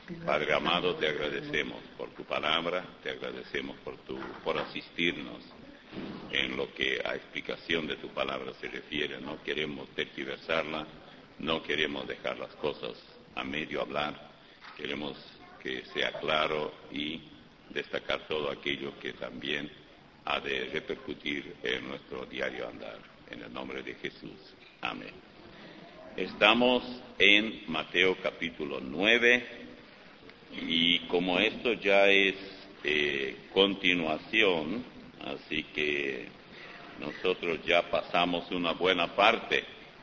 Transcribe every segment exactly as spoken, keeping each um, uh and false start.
Padre amado, te agradecemos por tu palabra, te agradecemos por, tu, por asistirnos en lo que a explicación de tu palabra se refiere. No queremos tergiversarla, no queremos dejar las cosas a medio hablar, queremos que sea claro y destacar todo aquello que también ha de repercutir en nuestro diario andar. En el nombre de Jesús. Amén. Estamos en Mateo capítulo nueve. Y como esto ya es eh, continuación, así que nosotros ya pasamos una buena parte.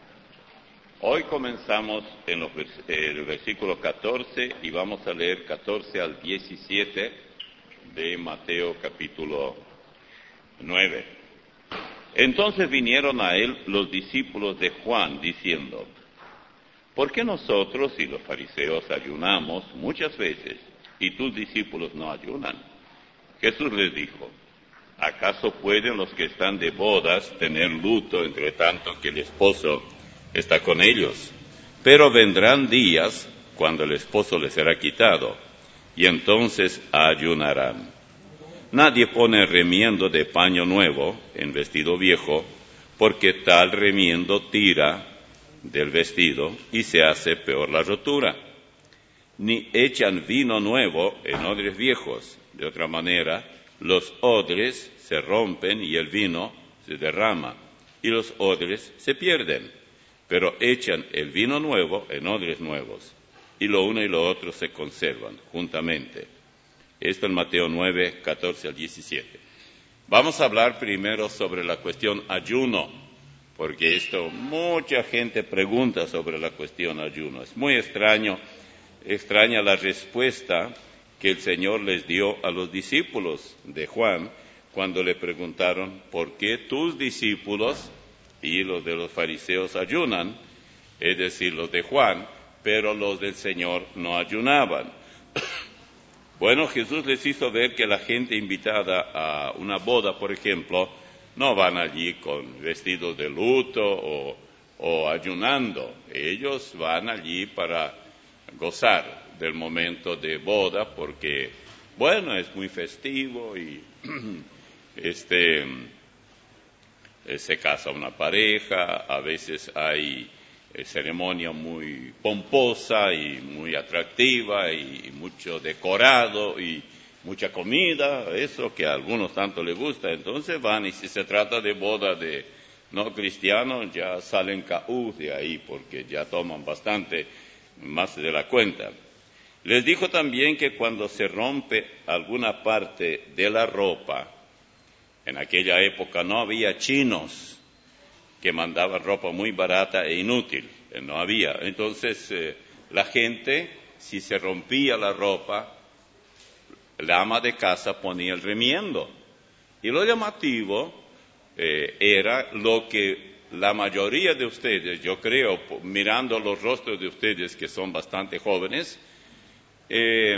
Hoy comenzamos en los, el versículo catorce y vamos a leer catorce al diecisiete de Mateo capítulo nueve. Entonces vinieron a él los discípulos de Juan, diciendo: ¿por qué nosotros y los fariseos ayunamos muchas veces y tus discípulos no ayunan? Jesús les dijo: ¿acaso pueden los que están de bodas tener luto entre tanto que el esposo está con ellos? Pero vendrán días cuando el esposo les será quitado, y entonces ayunarán. Nadie pone remiendo de paño nuevo en vestido viejo, porque tal remiendo tira del vestido y se hace peor la rotura. Ni echan vino nuevo en odres viejos, de otra manera los odres se rompen y el vino se derrama y los odres se pierden, pero echan el vino nuevo en odres nuevos y lo uno y lo otro se conservan juntamente. Esto en Mateo nueve, catorce al diecisiete. Vamos a hablar primero sobre la cuestión ayuno, porque esto, mucha gente pregunta sobre la cuestión ayuno. Es muy extraño, extraña la respuesta que el Señor les dio a los discípulos de Juan cuando le preguntaron por qué tus discípulos y los de los fariseos ayunan, es decir, los de Juan, pero los del Señor no ayunaban. Bueno, Jesús les hizo ver que la gente invitada a una boda, por ejemplo, no van allí con vestidos de luto o, o ayunando. Ellos van allí para gozar del momento de boda porque, bueno, es muy festivo y este se casa una pareja, a veces hay eh, ceremonia muy pomposa y muy atractiva y mucho decorado y mucha comida, eso que a algunos tanto les gusta. Entonces van, y si se trata de boda de no cristianos, ya salen caús de ahí, porque ya toman bastante más de la cuenta. Les dijo también que cuando se rompe alguna parte de la ropa, en aquella época no había chinos que mandaban ropa muy barata e inútil, no había. Entonces eh, la gente, si se rompía la ropa, la ama de casa ponía el remiendo. Y lo llamativo eh, era lo que la mayoría de ustedes, yo creo, mirando los rostros de ustedes que son bastante jóvenes, eh,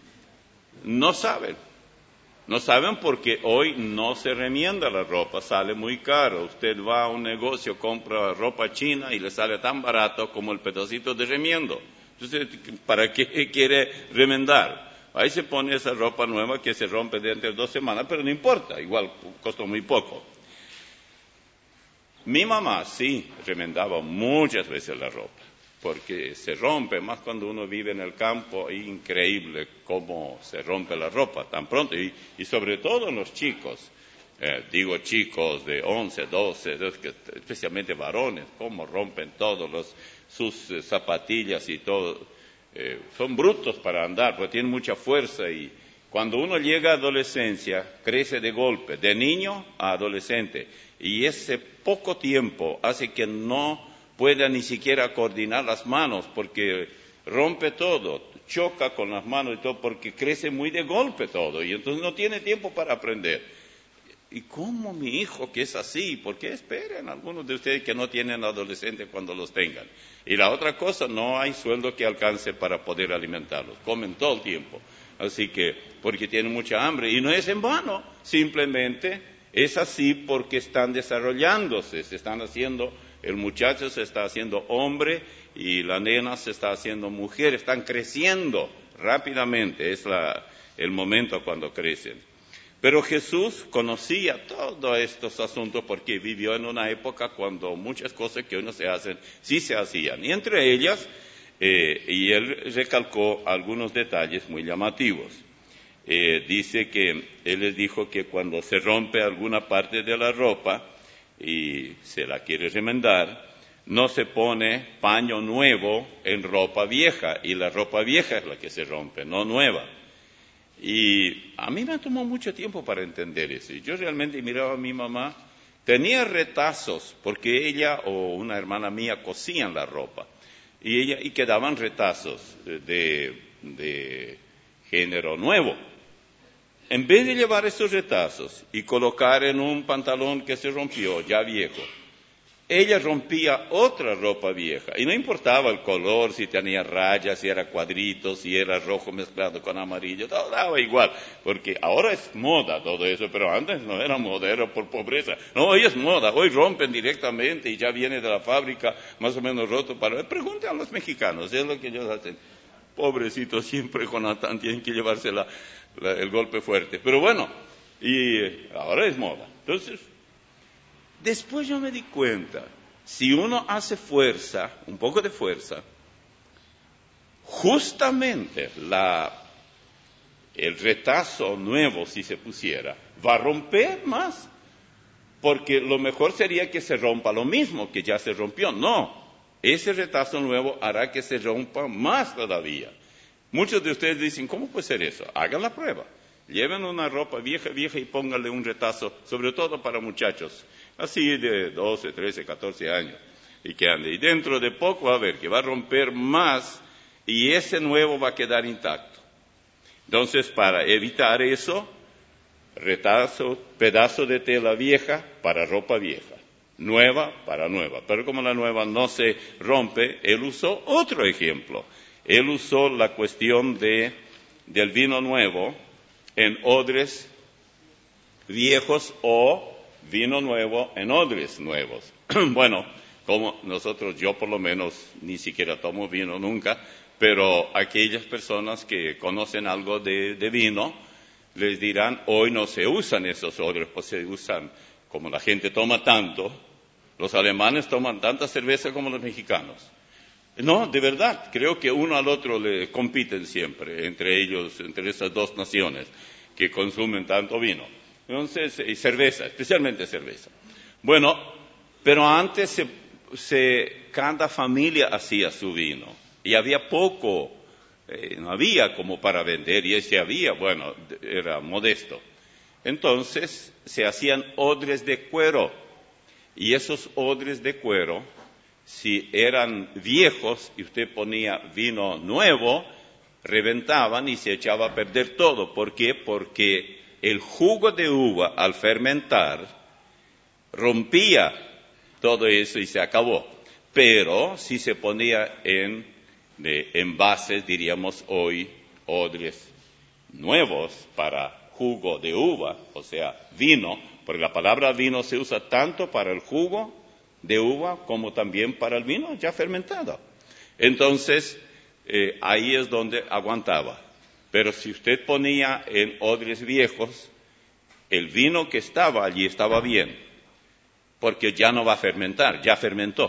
no saben. No saben porque hoy no se remienda la ropa, sale muy caro. Usted va a un negocio, compra ropa china y le sale tan barato como el pedacito de remiendo. Entonces, ¿para qué quiere remendar? Ahí se pone esa ropa nueva que se rompe dentro de dos semanas, pero no importa, igual costó muy poco. Mi mamá sí remendaba muchas veces la ropa, porque se rompe, más cuando uno vive en el campo, es increíble cómo se rompe la ropa tan pronto, y, y sobre todo los chicos, eh, digo chicos de once, doce, especialmente varones, cómo rompen todos los, sus eh, zapatillas y todo. Eh, son brutos para andar, porque tienen mucha fuerza, y cuando uno llega a adolescencia, crece de golpe, de niño a adolescente, y ese poco tiempo hace que no pueda ni siquiera coordinar las manos, porque rompe todo, choca con las manos y todo, porque crece muy de golpe todo, y entonces no tiene tiempo para aprender. ¿Y cómo mi hijo que es así? ¿Por qué esperen algunos de ustedes que no tienen adolescentes cuando los tengan? Y la otra cosa, no hay sueldo que alcance para poder alimentarlos, comen todo el tiempo. Así que, porque tienen mucha hambre, y no es en vano, simplemente es así porque están desarrollándose, se están haciendo, el muchacho se está haciendo hombre y la nena se está haciendo mujer, están creciendo rápidamente, es la, el momento cuando crecen. Pero Jesús conocía todos estos asuntos porque vivió en una época cuando muchas cosas que hoy no se hacen, sí se hacían. Y entre ellas, eh, y él recalcó algunos detalles muy llamativos. Eh, dice que él les dijo que cuando se rompe alguna parte de la ropa y se la quiere remendar, no se pone paño nuevo en ropa vieja, y la ropa vieja es la que se rompe, no nueva. Y a mí me tomó mucho tiempo para entender eso. Y yo realmente miraba a mi mamá, tenía retazos, porque ella o una hermana mía cosían la ropa, y ella y quedaban retazos de, de género nuevo. En vez de llevar esos retazos y colocar en un pantalón que se rompió, ya viejo, ella rompía otra ropa vieja, y no importaba el color, si tenía rayas, si era cuadritos, si era rojo mezclado con amarillo, todo daba igual, porque ahora es moda todo eso, pero antes no era moda, era por pobreza. No, hoy es moda, hoy rompen directamente y ya viene de la fábrica más o menos roto. Para pregunten a los mexicanos, es lo que ellos hacen. Pobrecitos, siempre con Natán tienen que llevarse la, la, el golpe fuerte. Pero bueno, y ahora es moda. Entonces, después yo me di cuenta, si uno hace fuerza, un poco de fuerza, justamente la, el retazo nuevo, si se pusiera, va a romper más, porque lo mejor sería que se rompa lo mismo que ya se rompió. No, ese retazo nuevo hará que se rompa más todavía. Muchos de ustedes dicen, ¿cómo puede ser eso? Hagan la prueba. Lleven una ropa vieja, vieja y pónganle un retazo, sobre todo para muchachos, así de doce, trece, catorce años, y que ande. Y dentro de poco va a ver que va a romper más y ese nuevo va a quedar intacto. Entonces, para evitar eso, retazo, pedazo de tela vieja para ropa vieja, nueva para nueva. Pero como la nueva no se rompe, él usó otro ejemplo. Él usó la cuestión de, del vino nuevo en odres viejos o vino nuevo en odres nuevos. Bueno, como nosotros, yo por lo menos ni siquiera tomo vino nunca, pero aquellas personas que conocen algo de, de vino, les dirán, hoy no se usan esos odres, pues se usan, como la gente toma tanto, los alemanes toman tanta cerveza como los mexicanos. No, de verdad, creo que uno al otro le compiten siempre, entre ellos, entre esas dos naciones que consumen tanto vino. Entonces, y cerveza, especialmente cerveza. Bueno, pero antes se, se, cada familia hacía su vino, y había poco, eh, no había como para vender, y ese había, bueno, era modesto. Entonces, se hacían odres de cuero, y esos odres de cuero, si eran viejos y usted ponía vino nuevo, reventaban y se echaba a perder todo. ¿Por qué? Porque el jugo de uva, al fermentar, rompía todo eso y se acabó. Pero si se ponía en de envases, diríamos hoy, odres nuevos para jugo de uva, o sea, vino, porque la palabra vino se usa tanto para el jugo de uva como también para el vino ya fermentado. Entonces, eh, ahí es donde aguantaba. Pero si usted ponía en odres viejos, el vino que estaba allí estaba bien, porque ya no va a fermentar, ya fermentó.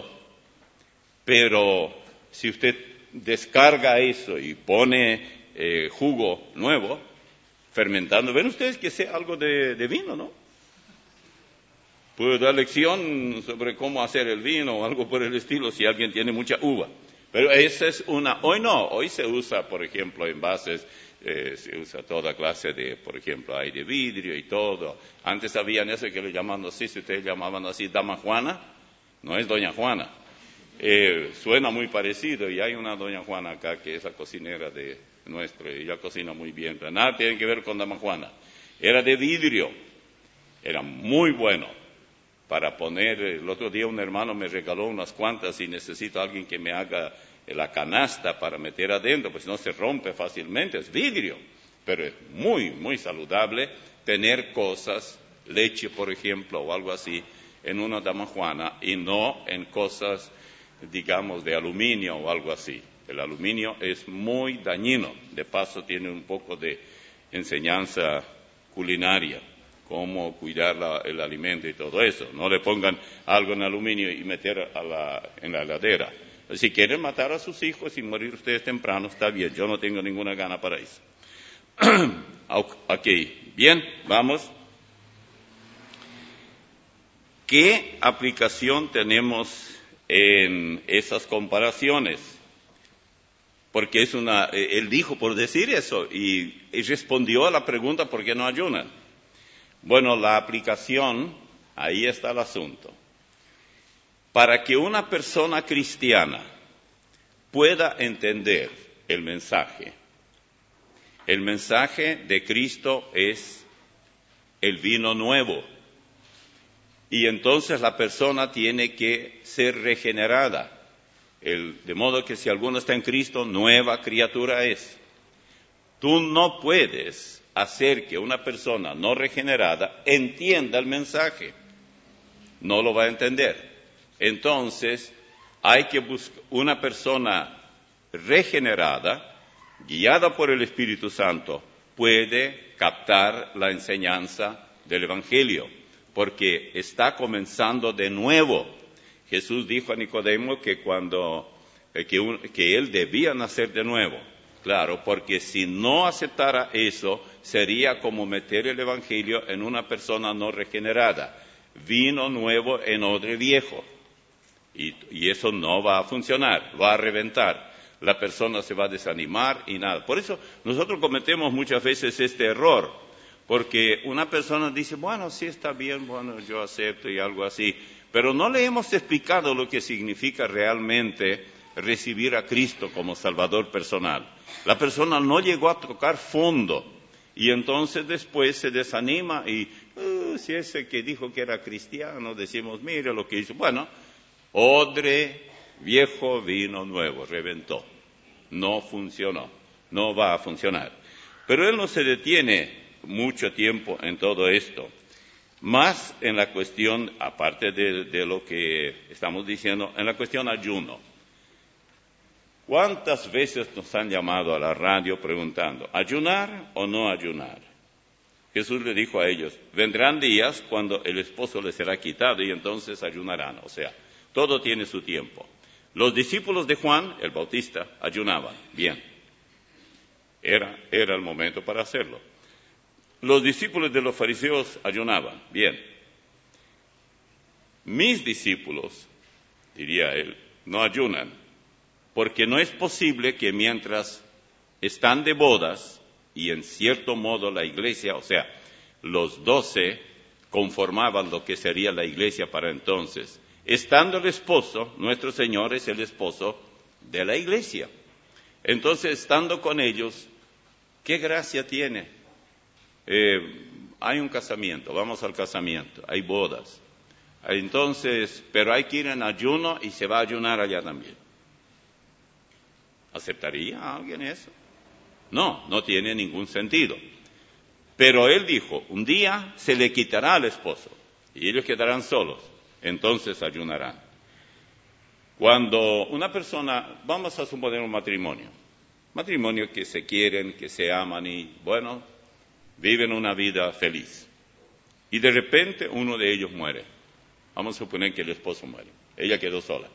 Pero si usted descarga eso y pone eh, jugo nuevo, fermentando, ven ustedes que sea algo de, de vino, ¿no? Puedo dar lección sobre cómo hacer el vino o algo por el estilo si alguien tiene mucha uva. Pero esa es una, hoy no, hoy se usa, por ejemplo, envases, eh, se usa toda clase de, por ejemplo, hay de vidrio y todo. Antes habían eso que le llamaban así, si ustedes llamaban así, Dama Juana, no es Doña Juana. Eh, suena muy parecido, y hay una Doña Juana acá que es la cocinera de nuestro, y ella cocina muy bien, pero nada tiene que ver con Dama Juana. Era de vidrio, era muy bueno. Para poner, el otro día un hermano me regaló unas cuantas y necesito a alguien que me haga la canasta para meter adentro, pues no se rompe fácilmente, es vidrio, pero es muy, muy saludable tener cosas, leche por ejemplo o algo así, en una damajuana y no en cosas, digamos, de aluminio o algo así. El aluminio es muy dañino. De paso, tiene un poco de enseñanza culinaria, cómo cuidar la, el alimento y todo eso. No le pongan algo en aluminio y meter a la, en la heladera. Si quieren matar a sus hijos y morir ustedes temprano, está bien. Yo no tengo ninguna gana para eso. Ok, bien, vamos. ¿Qué aplicación tenemos en esas comparaciones? Porque es una, él dijo por decir eso y, y respondió a la pregunta ¿por qué no ayunan? Bueno, la aplicación, ahí está el asunto. Para que una persona cristiana pueda entender el mensaje, el mensaje de Cristo es el vino nuevo. Y entonces la persona tiene que ser regenerada. El, de modo que si alguno está en Cristo, nueva criatura es. Tú no puedes hacer que una persona no regenerada entienda el mensaje. No lo va a entender. Entonces, hay que buscar una persona regenerada, guiada por el Espíritu Santo, puede captar la enseñanza del Evangelio, porque está comenzando de nuevo. Jesús dijo a Nicodemo que cuando que, un, que él debía nacer de nuevo. Claro, porque si no aceptara eso, sería como meter el Evangelio en una persona no regenerada. Vino nuevo en odre viejo. Y, y eso no va a funcionar, va a reventar. La persona se va a desanimar y nada. Por eso nosotros cometemos muchas veces este error, porque una persona dice, bueno, sí está bien, bueno, yo acepto y algo así, pero no le hemos explicado lo que significa realmente recibir a Cristo como Salvador personal. La persona no llegó a tocar fondo y entonces después se desanima y, uh, si ese que dijo que era cristiano, decimos, mire lo que hizo. Bueno, odre viejo, vino nuevo, reventó. No funcionó, no va a funcionar. Pero él no se detiene mucho tiempo en todo esto. Más en la cuestión, aparte de, de lo que estamos diciendo, en la cuestión ayuno. ¿Cuántas veces nos han llamado a la radio preguntando, ¿ayunar o no ayunar? Jesús le dijo a ellos, vendrán días cuando el esposo les será quitado y entonces ayunarán. O sea, todo tiene su tiempo. Los discípulos de Juan, el Bautista, ayunaban. Bien. Era, era el momento para hacerlo. Los discípulos de los fariseos ayunaban. Bien. Mis discípulos, diría él, no ayunan, porque no es posible que mientras están de bodas, y en cierto modo la iglesia, o sea, los doce conformaban lo que sería la iglesia para entonces, estando el esposo, nuestro Señor es el esposo de la iglesia. Entonces, estando con ellos, ¿qué gracia tiene? Eh, hay un casamiento, vamos al casamiento, hay bodas. Entonces, pero hay que ir en ayuno y se va a ayunar allá también. ¿Aceptaría alguien eso? No, no tiene ningún sentido. Pero él dijo, un día se le quitará al esposo y ellos quedarán solos, entonces ayunarán. Cuando una persona, vamos a suponer un matrimonio, matrimonio que se quieren, que se aman y, bueno, viven una vida feliz. Y de repente uno de ellos muere. Vamos a suponer que el esposo muere. Ella quedó sola.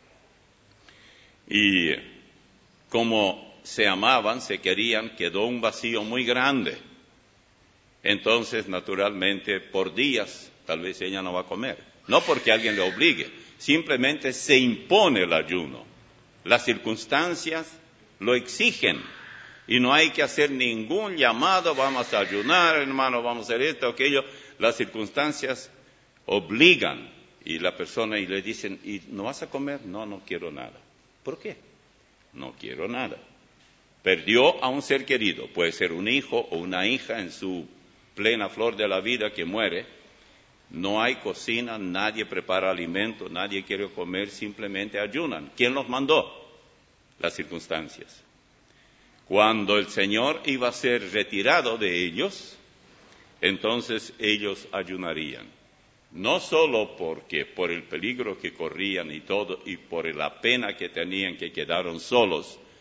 Y como se amaban, se querían, quedó un vacío muy grande. Entonces, naturalmente, por días, tal vez ella no va a comer. No porque alguien le obligue, simplemente se impone el ayuno. Las circunstancias lo exigen. Y no hay que hacer ningún llamado, vamos a ayunar, hermano, vamos a hacer esto, aquello. Las circunstancias obligan. Y la persona y le dicen, ¿y no vas a comer? No, no quiero nada. ¿Por qué? No quiero nada. Perdió a un ser querido, puede ser un hijo o una hija en su plena flor de la vida que muere. No hay cocina, nadie prepara alimento, nadie quiere comer, simplemente ayunan. ¿Quién los mandó? Las circunstancias. Cuando el Señor iba a ser retirado de ellos, entonces ellos ayunarían. No solo porque por el peligro que corrían y todo, y por la pena que tenían que quedaron solos,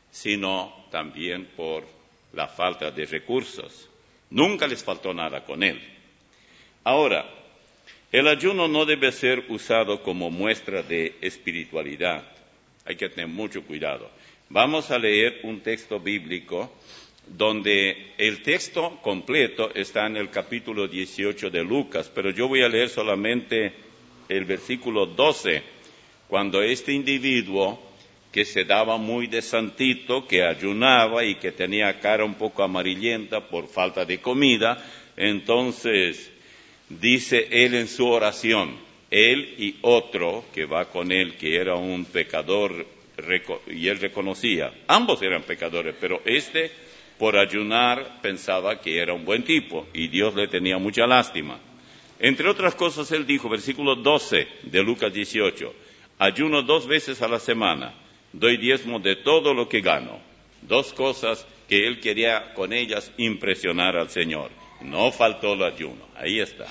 sino también por la falta de recursos. Nunca les faltó nada con él. Ahora, el ayuno no debe ser usado como muestra de espiritualidad. Hay que tener mucho cuidado. Vamos a leer un texto bíblico donde el texto completo está en el capítulo dieciocho de Lucas, pero yo voy a leer solamente el versículo doce, cuando este individuo que se daba muy de santito, que ayunaba y que tenía cara un poco amarillenta por falta de comida, entonces dice él en su oración, él y otro que va con él, que era un pecador, y él reconocía, ambos eran pecadores, pero este por ayunar pensaba que era un buen tipo, y Dios le tenía mucha lástima. Entre otras cosas, él dijo, versículo doce de Lucas dieciocho, ayuno dos veces a la semana, doy diezmo de todo lo que gano. Dos cosas que él quería con ellas impresionar al Señor. No faltó el ayuno, ahí está.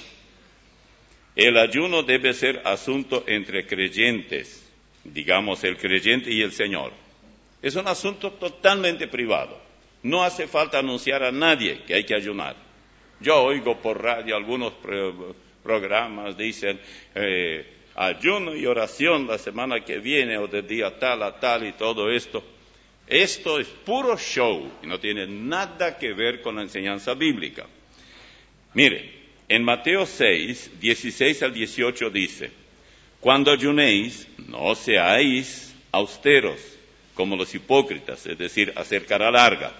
El ayuno debe ser asunto entre creyentes, digamos el creyente y el Señor. Es un asunto totalmente privado. No hace falta anunciar a nadie que hay que ayunar. Yo oigo por radio algunos pro- programas, dicen eh, ayuno y oración la semana que viene o de día tal a tal y todo esto. Esto es puro show y no tiene nada que ver con la enseñanza bíblica. Mire, en Mateo seis, dieciséis al dieciocho dice, cuando ayunéis, no seáis austeros como los hipócritas, es decir, hacer cara larga,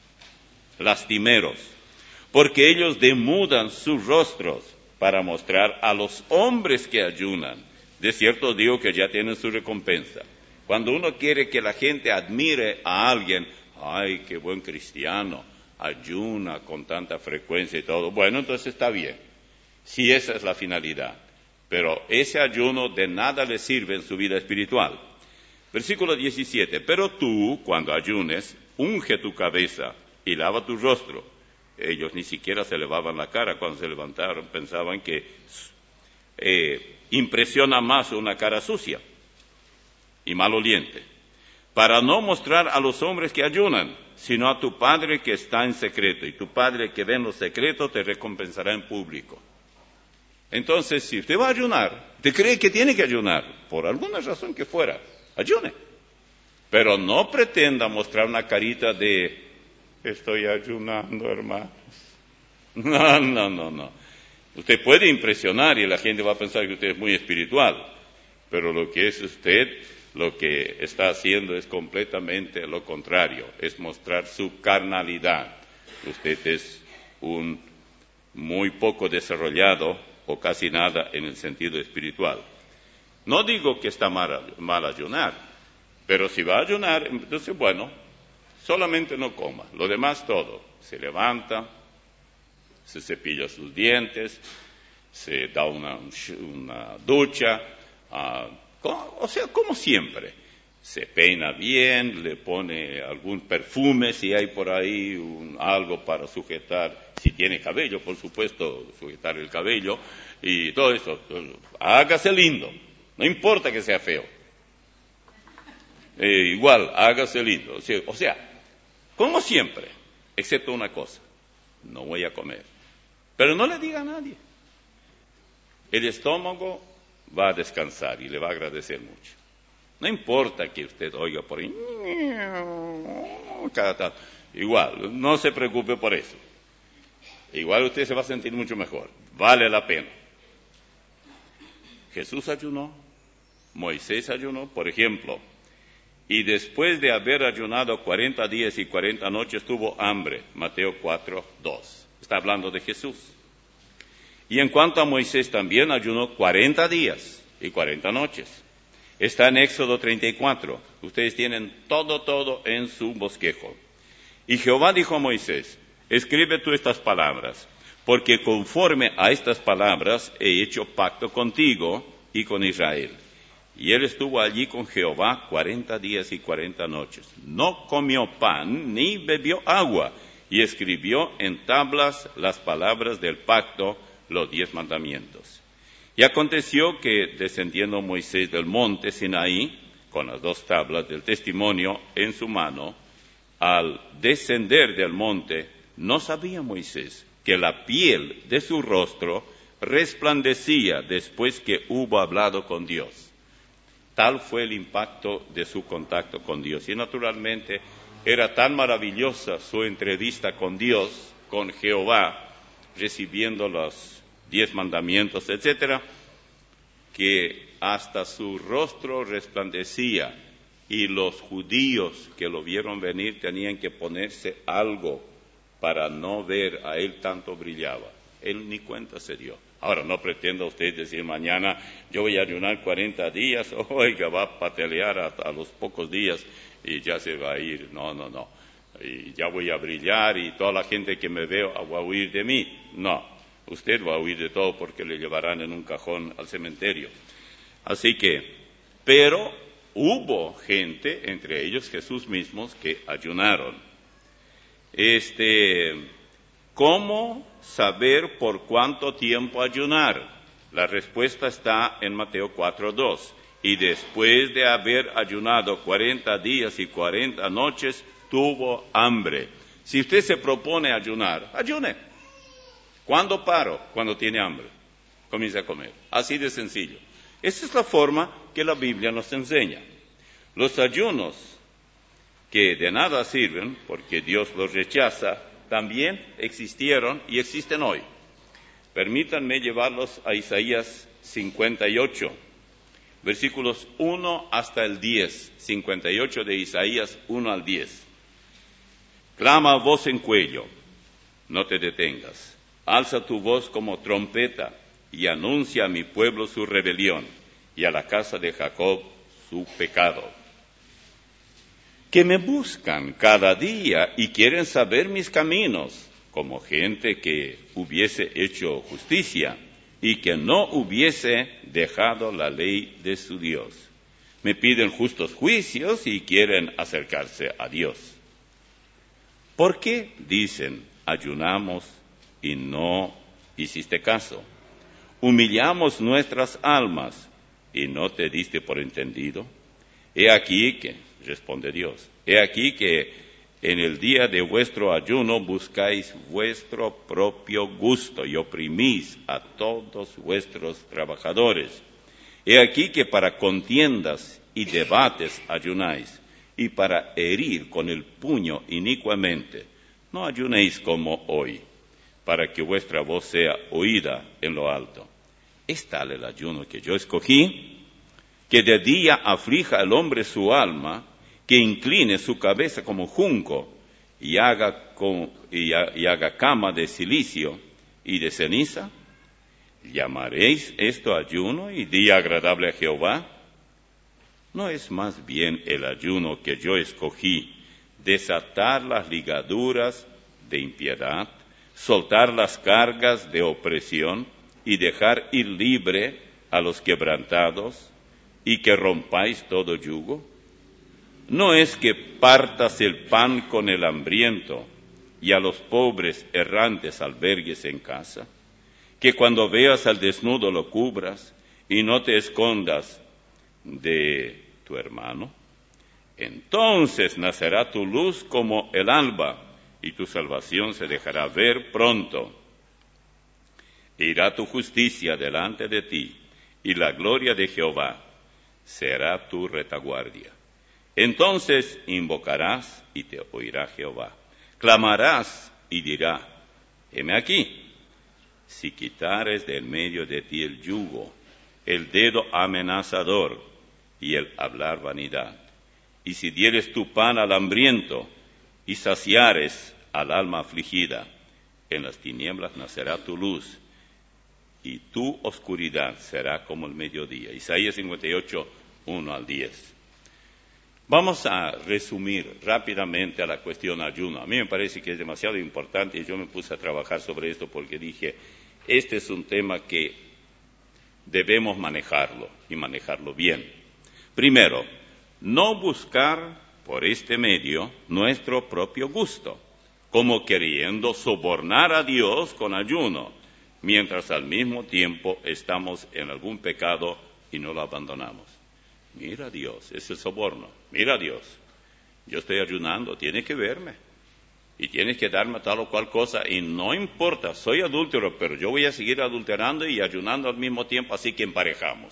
lastimeros, porque ellos demudan sus rostros para mostrar a los hombres que ayunan. De cierto digo que ya tienen su recompensa. Cuando uno quiere que la gente admire a alguien, ¡ay, qué buen cristiano! Ayuna con tanta frecuencia y todo. Bueno, entonces está bien, si esa es la finalidad. Pero ese ayuno de nada le sirve en su vida espiritual. Versículo diecisiete, pero tú, cuando ayunes, unge tu cabeza y lava tu rostro. Ellos ni siquiera se lavaban la cara cuando se levantaron, pensaban que eh, impresiona más una cara sucia y maloliente, para no mostrar a los hombres que ayunan, sino a tu Padre que está en secreto, y tu Padre que ve en los secretos te recompensará en público. Entonces, si usted va a ayunar, ¿te cree que tiene que ayunar? Por alguna razón que fuera, ayune. Pero no pretenda mostrar una carita de, estoy ayunando, hermanos. No, no, no, no. Usted puede impresionar y la gente va a pensar que usted es muy espiritual, pero lo que es usted, lo que está haciendo es completamente lo contrario, es mostrar su carnalidad. Usted es un muy poco desarrollado o casi nada en el sentido espiritual. No digo que está mal, mal ayunar, pero si va a ayunar, entonces bueno, solamente no coma, lo demás todo. Se levanta, se cepilla sus dientes, se da una, una ducha, uh, como, o sea, como siempre. Se peina bien, le pone algún perfume, si hay por ahí un, algo para sujetar, si tiene cabello, por supuesto, sujetar el cabello, y todo eso. Hágase lindo, no importa que sea feo. Eh, igual, hágase lindo. O sea, o sea, como siempre, excepto una cosa, no voy a comer. Pero no le diga a nadie. El estómago va a descansar y le va a agradecer mucho. No importa que usted oiga por ahí, cada tal. Igual, no se preocupe por eso. Igual usted se va a sentir mucho mejor. Vale la pena. Jesús ayunó, Moisés ayunó, por ejemplo, y después de haber ayunado cuarenta días y cuarenta noches tuvo hambre. Mateo cuatro, dos. Está hablando de Jesús. Y en cuanto a Moisés, también ayunó cuarenta días y cuarenta noches. Está en Éxodo treinta y cuatro. Ustedes tienen todo, todo en su bosquejo. Y Jehová dijo a Moisés, escribe tú estas palabras, porque conforme a estas palabras he hecho pacto contigo y con Israel. Y él estuvo allí con Jehová cuarenta días y cuarenta noches. No comió pan ni bebió agua, y escribió en tablas las palabras del pacto, los diez mandamientos. Y aconteció que, descendiendo Moisés del monte Sinaí, con las dos tablas del testimonio en su mano, al descender del monte, ¿no sabía Moisés que la piel de su rostro resplandecía después que hubo hablado con Dios? Tal fue el impacto de su contacto con Dios. Y naturalmente era tan maravillosa su entrevista con Dios, con Jehová, recibiendo los diez mandamientos, etcétera, que hasta su rostro resplandecía, y los judíos que lo vieron venir tenían que ponerse algo para no ver a él tanto brillaba. Él ni cuenta se dio. Ahora, no pretenda usted decir mañana, yo voy a ayunar cuarenta días, oiga, va a patalear a, a los pocos días y ya se va a ir. No, no, no. Y ya voy a brillar y toda la gente que me veo va a huir de mí. No, usted va a huir de todo porque le llevarán en un cajón al cementerio. Así que, pero hubo gente, entre ellos Jesús mismo, que ayunaron. Este, ¿cómo saber por cuánto tiempo ayunar? La respuesta está en Mateo cuatro dos. Y después de haber ayunado cuarenta días y cuarenta noches, tuvo hambre. Si usted se propone ayunar, ayune. ¿Cuándo paro? Cuando tiene hambre. Comienza a comer. Así de sencillo. Esa es la forma que la Biblia nos enseña. Los ayunos que de nada sirven, porque Dios los rechaza, también existieron y existen hoy. Permítanme llevarlos a Isaías cincuenta y ocho, versículos uno hasta el diez, cincuenta y ocho de Isaías uno al diez. Clama a voz en cuello, no te detengas. Alza tu voz como trompeta y anuncia a mi pueblo su rebelión y a la casa de Jacob su pecado. Que me buscan cada día y quieren saber mis caminos, como gente que hubiese hecho justicia y que no hubiese dejado la ley de su Dios. Me piden justos juicios y quieren acercarse a Dios. ¿Por qué dicen, ayunamos y no hiciste caso? Humillamos nuestras almas y no te diste por entendido. He aquí que, responde Dios, he aquí que en el día de vuestro ayuno buscáis vuestro propio gusto y oprimís a todos vuestros trabajadores. He aquí que para contiendas y debates ayunáis, y para herir con el puño inicuamente. No ayunéis como hoy, para que vuestra voz sea oída en lo alto. ¿Es tal el ayuno que yo escogí? Que de día aflija al hombre su alma, que incline su cabeza como junco, y haga, con, y, ha, y haga cama de silicio y de ceniza. ¿Llamaréis esto ayuno y día agradable a Jehová? ¿No es más bien el ayuno que yo escogí desatar las ligaduras de impiedad, soltar las cargas de opresión y dejar ir libre a los quebrantados y que rompáis todo yugo? ¿No es que partas el pan con el hambriento y a los pobres errantes albergues en casa? Que cuando veas al desnudo lo cubras y no te escondas de tu hermano? Entonces nacerá tu luz como el alba y tu salvación se dejará ver pronto. Irá tu justicia delante de ti y la gloria de Jehová será tu retaguardia. Entonces invocarás y te oirá Jehová. Clamarás y dirá, heme aquí. Si quitares del medio de ti el yugo, el dedo amenazador y el hablar vanidad, y si dieres tu pan al hambriento y saciares al alma afligida, en las tinieblas nacerá tu luz y tu oscuridad será como el mediodía. Isaías cincuenta y ocho, uno al diez. Vamos a resumir rápidamente a la cuestión ayuno. A mí me parece que es demasiado importante y yo me puse a trabajar sobre esto porque dije, este es un tema que debemos manejarlo y manejarlo bien. Primero, no buscar por este medio nuestro propio gusto, como queriendo sobornar a Dios con ayuno, mientras al mismo tiempo estamos en algún pecado y no lo abandonamos. Mira a Dios, es el soborno, mira a Dios. yo estoy ayunando, tienes que verme. Y tienes que darme tal o cual cosa, y no importa, soy adúltero, pero yo voy a seguir adulterando y ayunando al mismo tiempo, así que emparejamos.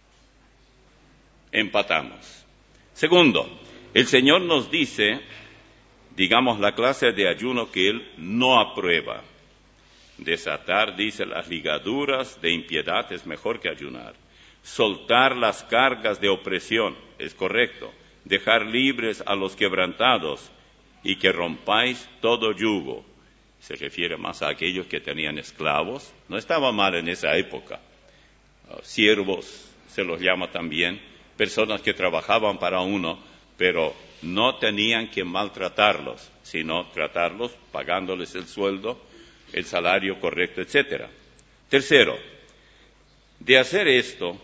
Empatamos. Segundo, el Señor nos dice, digamos, la clase de ayuno que Él no aprueba. Desatar, dice, las ligaduras de impiedad es mejor que ayunar. Soltar las cargas de opresión es correcto. Dejar libres a los quebrantados y que rompáis todo yugo. Se refiere más a aquellos que tenían esclavos. No estaba mal en esa época. Uh, siervos se los llama también. Personas que trabajaban para uno, pero no tenían que maltratarlos, sino tratarlos pagándoles el sueldo, el salario correcto, etcétera. Tercero, de hacer esto,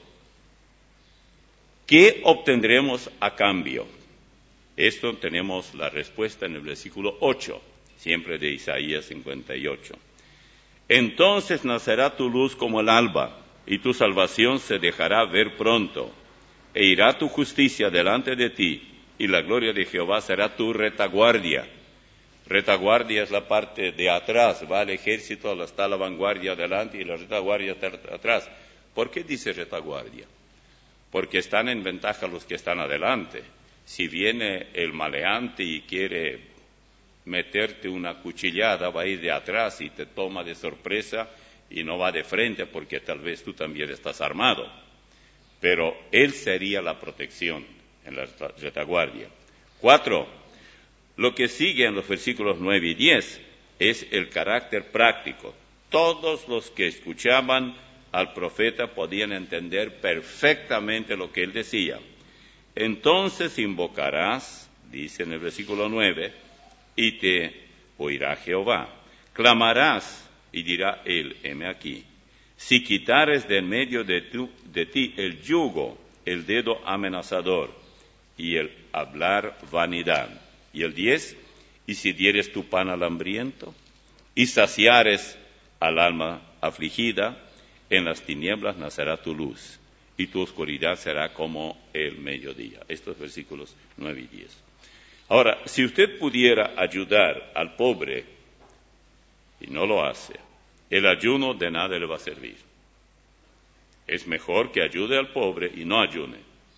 ¿qué obtendremos a cambio? Esto tenemos la respuesta en el versículo ocho, siempre de Isaías cincuenta y ocho. Entonces nacerá tu luz como el alba, y tu salvación se dejará ver pronto, e irá tu justicia delante de ti, y la gloria de Jehová será tu retaguardia. Retaguardia es la parte de atrás, va el ejército, está la vanguardia adelante y la retaguardia está atrás. ¿Por qué dice retaguardia? Porque están en ventaja los que están adelante. Si viene el maleante y quiere meterte una cuchillada, va a ir de atrás y te toma de sorpresa y no va de frente porque tal vez tú también estás armado. Pero él sería la protección en la retaguardia. Cuatro, lo que sigue en los versículos nueve y diez es el carácter práctico. Todos los que escuchaban al profeta podían entender perfectamente lo que él decía. Entonces invocarás, dice en el versículo nueve, y te oirá Jehová. Clamarás y dirá él, heme aquí. Si quitares de en medio de, tu, de ti el yugo, el dedo amenazador y el hablar vanidad. Y el diez, y si dieres tu pan al hambriento y saciares al alma afligida, en las tinieblas nacerá tu luz y tu oscuridad será como el mediodía. Estos versículos nueve y diez. Ahora, si usted pudiera ayudar al pobre y no lo hace, el ayuno de nada le va a servir. Es mejor que ayude al pobre y no ayune.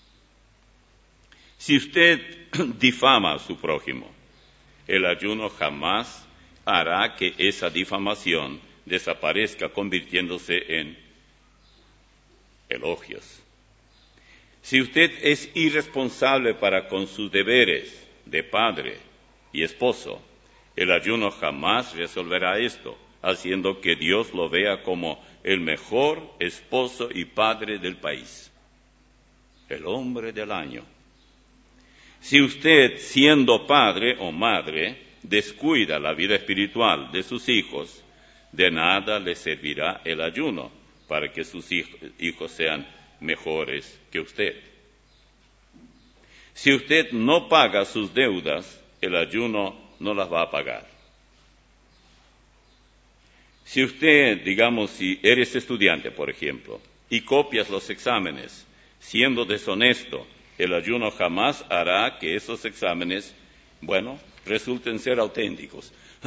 Si usted difama a su prójimo, el ayuno jamás hará que esa difamación desaparezca convirtiéndose en elogios. Si usted es irresponsable para con sus deberes de padre y esposo, el ayuno jamás resolverá esto, haciendo que Dios lo vea como el mejor esposo y padre del país, el hombre del año. Si usted, siendo padre o madre, descuida la vida espiritual de sus hijos, de nada le servirá el ayuno para que sus hijos sean mejores que usted. Si usted no paga sus deudas, el ayuno no las va a pagar. Si usted, digamos, si eres estudiante, por ejemplo, y copias los exámenes, siendo deshonesto, el ayuno jamás hará que esos exámenes, bueno, resulten ser auténticos.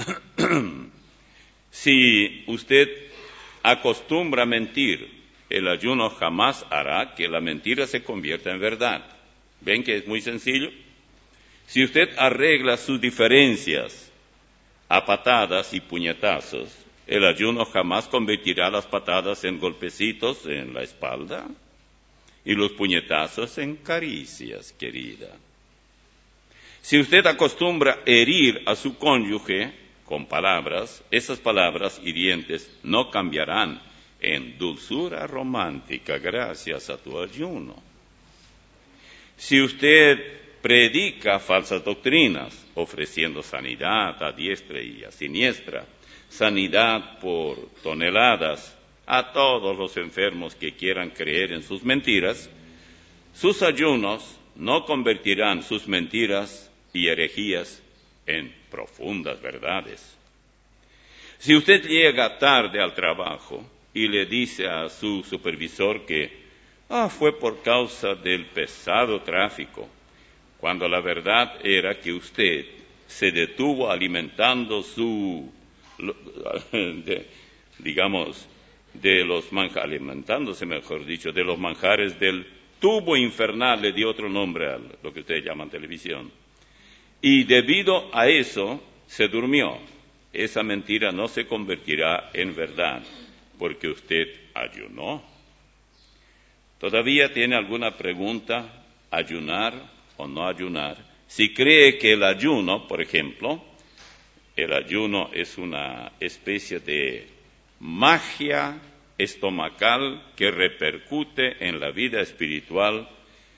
Si usted acostumbra a mentir, el ayuno jamás hará que la mentira se convierta en verdad. ¿Ven que es muy sencillo? Si usted arregla sus diferencias a patadas y puñetazos, el ayuno jamás convertirá las patadas en golpecitos en la espalda y los puñetazos en caricias, querida. Si usted acostumbra a herir a su cónyuge con palabras, esas palabras hirientes no cambiarán en dulzura romántica gracias a tu ayuno. Si usted predica falsas doctrinas, ofreciendo sanidad a diestra y a siniestra, sanidad por toneladas a todos los enfermos que quieran creer en sus mentiras, sus ayunos no convertirán sus mentiras y herejías en profundas verdades. Si usted llega tarde al trabajo y le dice a su supervisor que ah, fue por causa del pesado tráfico, cuando la verdad era que usted se detuvo alimentando su, de, digamos, de los manjares, alimentándose, mejor dicho, de los manjares del tubo infernal, le dio otro nombre a lo que ustedes llaman televisión. Y debido a eso, se durmió. Esa mentira no se convertirá en verdad, porque usted ayunó. ¿Todavía tiene alguna pregunta? ¿Ayunar o no ayunar? Si cree que el ayuno, por ejemplo, el ayuno es una especie de magia estomacal que repercute en la vida espiritual,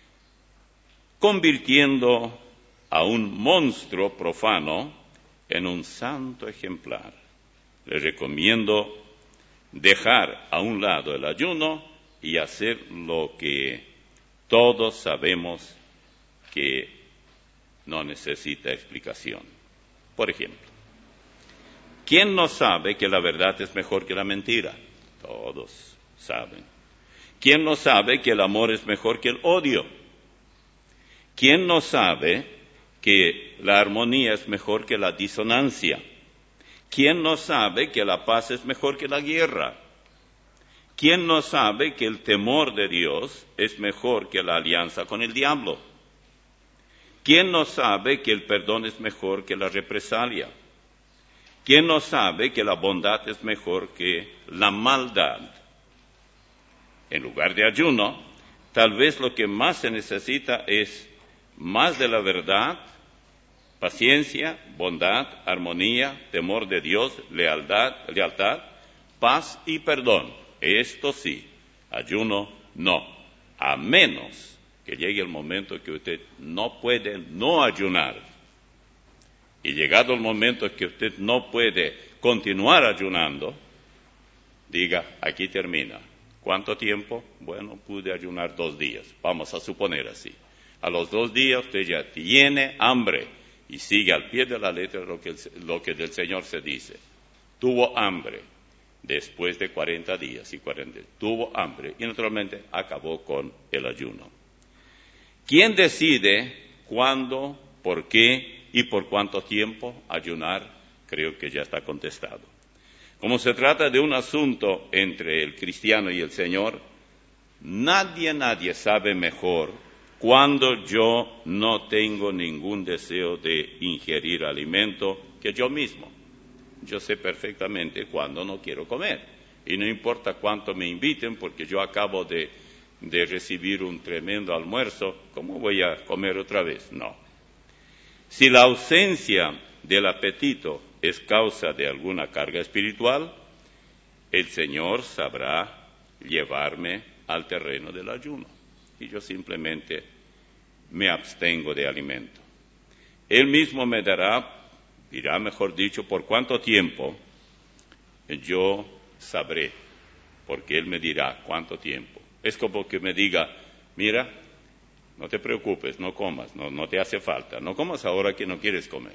convirtiendo a un monstruo profano en un santo ejemplar. Le recomiendo dejar a un lado el ayuno y hacer lo que todos sabemos que no necesita explicación. Por ejemplo, ¿quién no sabe que la verdad es mejor que la mentira? Todos saben. ¿Quién no sabe que el amor es mejor que el odio? ¿Quién no sabe que la armonía es mejor que la disonancia? ¿Quién no sabe que la paz es mejor que la guerra? ¿Quién no sabe que el temor de Dios es mejor que la alianza con el diablo? ¿Quién no sabe que el perdón es mejor que la represalia? ¿Quién no sabe que la bondad es mejor que la maldad? En lugar de ayuno, tal vez lo que más se necesita es más de la verdad, paciencia, bondad, armonía, temor de Dios, lealtad, lealtad, paz y perdón. Esto sí, ayuno no, a menos que llegue el momento que usted no puede no ayunar. Y llegado el momento que usted no puede continuar ayunando, diga, aquí termina. ¿Cuánto tiempo? Bueno, pude ayunar dos días, vamos a suponer así. A los dos días usted ya tiene hambre y sigue al pie de la letra lo que, lo que del Señor se dice. Tuvo hambre después de cuarenta días y cuarenta, tuvo hambre y naturalmente acabó con el ayuno. ¿Quién decide cuándo, por qué y por cuánto tiempo ayunar? Creo que ya está contestado. Como se trata de un asunto entre el cristiano y el Señor, nadie, nadie sabe mejor cuando yo no tengo ningún deseo de ingerir alimento que yo mismo. Yo sé perfectamente cuándo no quiero comer. Y no importa cuánto me inviten, porque yo acabo de, de recibir un tremendo almuerzo, ¿cómo voy a comer otra vez? No. Si la ausencia del apetito es causa de alguna carga espiritual, el Señor sabrá llevarme al terreno del ayuno. Y yo simplemente me abstengo de alimento. Él mismo me dará, dirá mejor dicho, por cuánto tiempo yo sabré, porque Él me dirá cuánto tiempo. Es como que me diga, mira, no te preocupes, no comas, no, no te hace falta, no comas ahora que no quieres comer.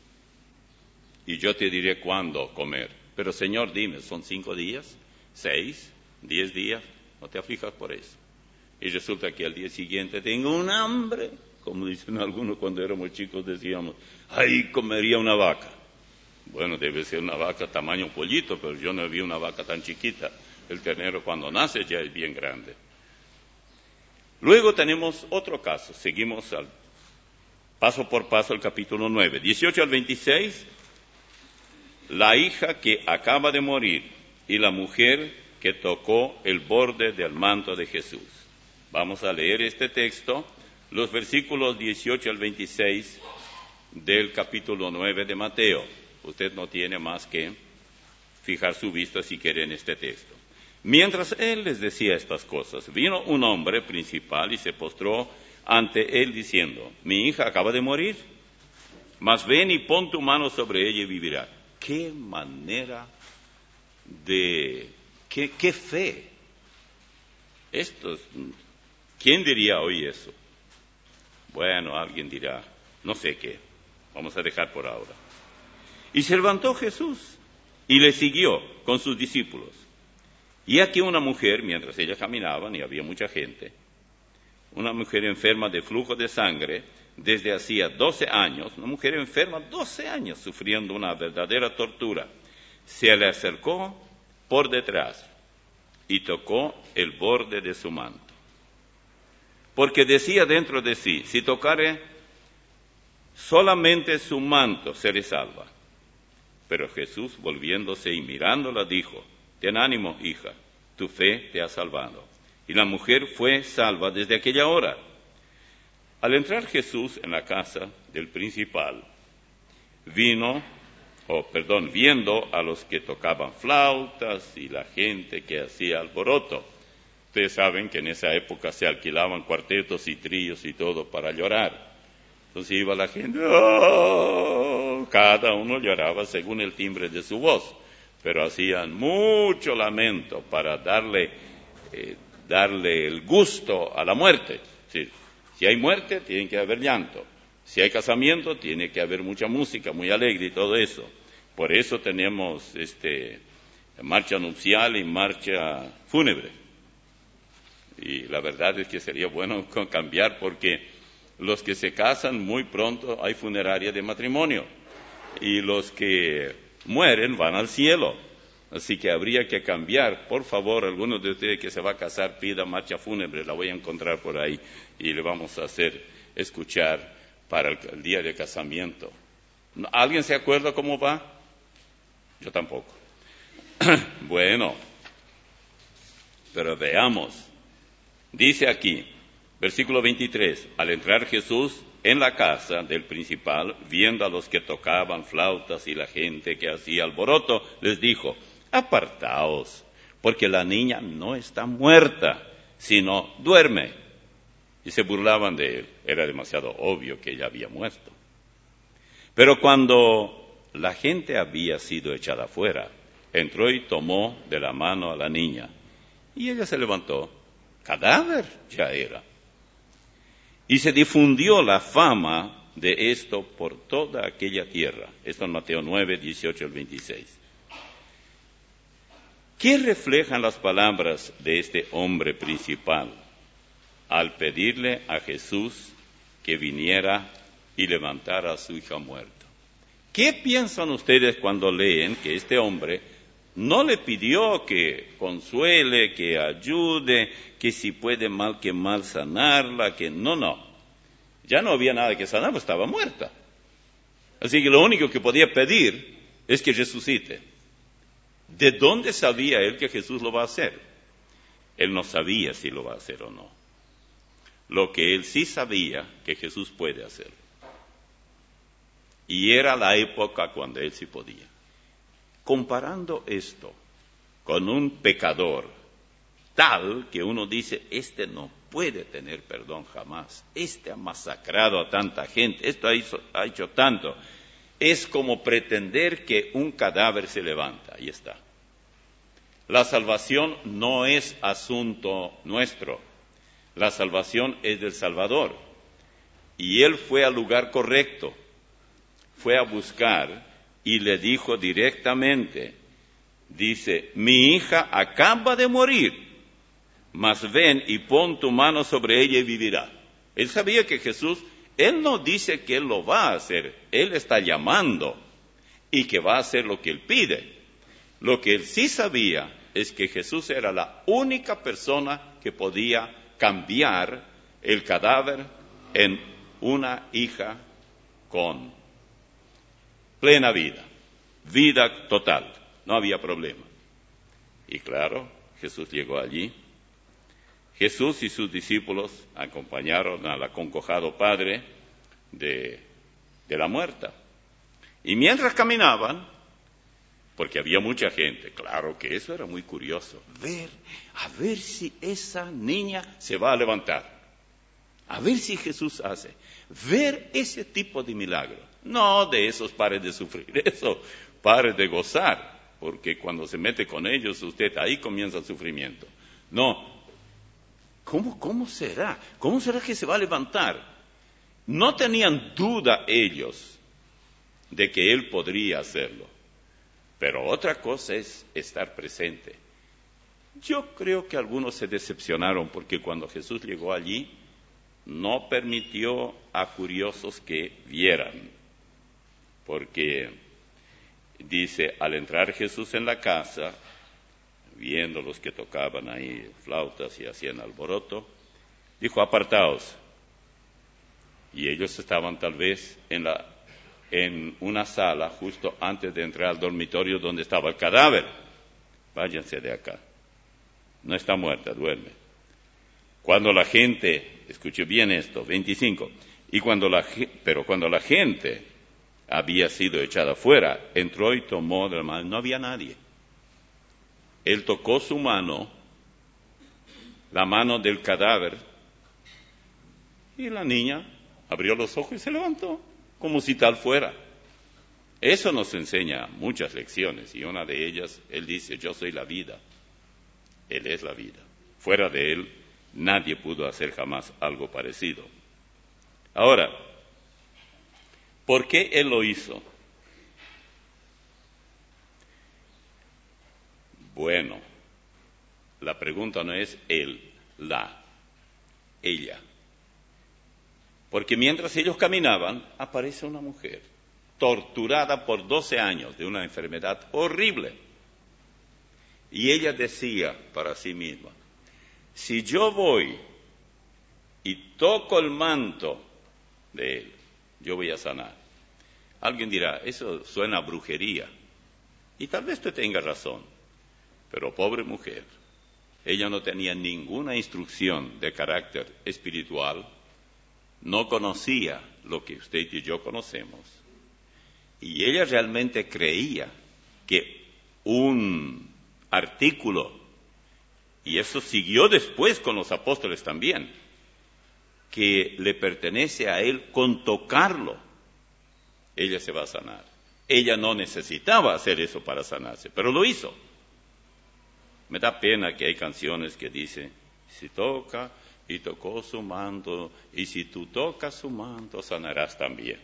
Y yo te diré cuándo comer. Pero Señor, dime, ¿son cinco días? ¿Seis? ¿Diez días? No te aflijas por eso. Y resulta que al día siguiente tengo un hambre, como dicen algunos cuando éramos chicos, decíamos, ¡ay, comería una vaca! Bueno, debe ser una vaca tamaño pollito, pero yo no vi una vaca tan chiquita. El ternero cuando nace ya es bien grande. Luego tenemos otro caso, seguimos al, paso por paso el capítulo nueve, dieciocho al veintiséis, la hija que acaba de morir y la mujer que tocó el borde del manto de Jesús. Vamos a leer este texto, los versículos dieciocho al veintiséis del capítulo nueve de Mateo. Usted no tiene más que fijar su vista si quiere en este texto. Mientras él les decía estas cosas, vino un hombre principal y se postró ante él diciendo, mi hija acaba de morir, mas ven y pon tu mano sobre ella y vivirá. ¡Qué manera de... qué, qué fe! Esto, ¿quién diría hoy eso? Bueno, alguien dirá, no sé qué, vamos a dejar por ahora. Y se levantó Jesús y le siguió con sus discípulos. Y aquí una mujer, mientras ellas caminaban, y había mucha gente, una mujer enferma de flujo de sangre, desde hacía doce años, una mujer enferma, doce años sufriendo una verdadera tortura, se le acercó por detrás y tocó el borde de su manto. Porque decía dentro de sí, si tocare solamente su manto, seré salva. Pero Jesús, volviéndose y mirándola, dijo, ten ánimo, hija, tu fe te ha salvado. Y la mujer fue salva desde aquella hora. Al entrar Jesús en la casa del principal, vino, o oh, perdón, viendo a los que tocaban flautas y la gente que hacía alboroto. Ustedes saben que en esa época se alquilaban cuartetos y tríos y todo para llorar. Entonces iba la gente, ¡oh! Cada uno lloraba según el timbre de su voz, pero hacían mucho lamento para darle, eh, darle el gusto a la muerte. Sí. Si hay muerte, tiene que haber llanto. Si hay casamiento, tiene que haber mucha música, muy alegre y todo eso. Por eso tenemos este, marcha nupcial y marcha fúnebre. Y la verdad es que sería bueno cambiar porque los que se casan muy pronto hay funeraria de matrimonio. Y los que mueren van al cielo. Así que habría que cambiar. Por favor, algunos de ustedes que se va a casar, pida marcha fúnebre, la voy a encontrar por ahí y le vamos a hacer escuchar para el, el día de casamiento. ¿Alguien se acuerda cómo va? Yo tampoco. Bueno, pero veamos. Dice aquí, versículo veintitrés, al entrar Jesús en la casa del principal, viendo a los que tocaban flautas y la gente que hacía alboroto, les dijo, apartaos, porque la niña no está muerta, sino duerme. Y se burlaban de él. Era demasiado obvio que ella había muerto. Pero cuando la gente había sido echada fuera, entró y tomó de la mano a la niña. Y ella se levantó. Cadáver ya era. Y se difundió la fama de esto por toda aquella tierra. Esto en Mateo nueve, dieciocho al veintiséis. ¿Qué reflejan las palabras de este hombre principal al pedirle a Jesús que viniera y levantara a su hija muerta? ¿Qué piensan ustedes cuando leen que este hombre no le pidió que consuele, que ayude, que si puede mal que mal sanarla, que no, no? Ya no había nada que sanar, pues estaba muerta. Así que lo único que podía pedir es que resucite. ¿De dónde sabía él que Jesús lo va a hacer? Él no sabía si lo va a hacer o no. Lo que él sí sabía que Jesús puede hacer. Y era la época cuando él sí podía. Comparando esto con un pecador tal que uno dice, este no puede tener perdón jamás, este ha masacrado a tanta gente, esto ha hecho, ha hecho tanto, es como pretender que un cadáver se levanta, ahí está. La salvación no es asunto nuestro, la salvación es del Salvador, y él fue al lugar correcto, fue a buscar y le dijo directamente, dice, mi hija acaba de morir, mas ven y pon tu mano sobre ella y vivirá. Él sabía que Jesús, él no dice que él lo va a hacer, él está llamando y que va a hacer lo que él pide. Lo que él sí sabía es que Jesús era la única persona que podía cambiar el cadáver en una hija con plena vida, vida total, no había problema. Y claro, Jesús llegó allí. Jesús y sus discípulos acompañaron al acongojado padre de, de la muerta. Y mientras caminaban, porque había mucha gente, claro que eso era muy curioso, ver, a ver si esa niña se va a levantar, a ver si Jesús hace, ver ese tipo de milagro. No de esos pares de sufrir, eso, pares de gozar, porque cuando se mete con ellos, usted ahí comienza el sufrimiento. No. ¿Cómo, cómo será? ¿Cómo será que se va a levantar? No tenían duda ellos de que él podría hacerlo. Pero otra cosa es estar presente. Yo creo que algunos se decepcionaron porque cuando Jesús llegó allí, no permitió a curiosos que vieran, porque dice, al entrar Jesús en la casa, viendo los que tocaban ahí flautas y hacían alboroto, dijo, apartaos. Y ellos estaban tal vez en, la, en una sala justo antes de entrar al dormitorio donde estaba el cadáver. Váyanse de acá. No está muerta, duerme. Cuando la gente, escuche bien esto, veinticinco, y cuando la, pero cuando la gente había sido echada fuera, entró y tomó de la mano, no había nadie. Él tocó su mano, la mano del cadáver, y la niña abrió los ojos y se levantó, como si tal fuera. Eso nos enseña muchas lecciones, y una de ellas, él dice, yo soy la vida, él es la vida. Fuera de él, nadie pudo hacer jamás algo parecido. Ahora, ¿por qué él lo hizo? Bueno, la pregunta no es él, la, ella. Porque mientras ellos caminaban, aparece una mujer, torturada por doce años de una enfermedad horrible. Y ella decía para sí misma, si yo voy y toco el manto de él, yo voy a sanar. Alguien dirá, eso suena a brujería. Y tal vez usted tenga razón. Pero pobre mujer, ella no tenía ninguna instrucción de carácter espiritual, no conocía lo que usted y yo conocemos. Y ella realmente creía que un artículo, y eso siguió después con los apóstoles también, que le pertenece a él con tocarlo, ella se va a sanar. Ella no necesitaba hacer eso para sanarse, pero lo hizo. Me da pena que hay canciones que dicen, si toca y tocó su manto, y si tú tocas su manto, sanarás también.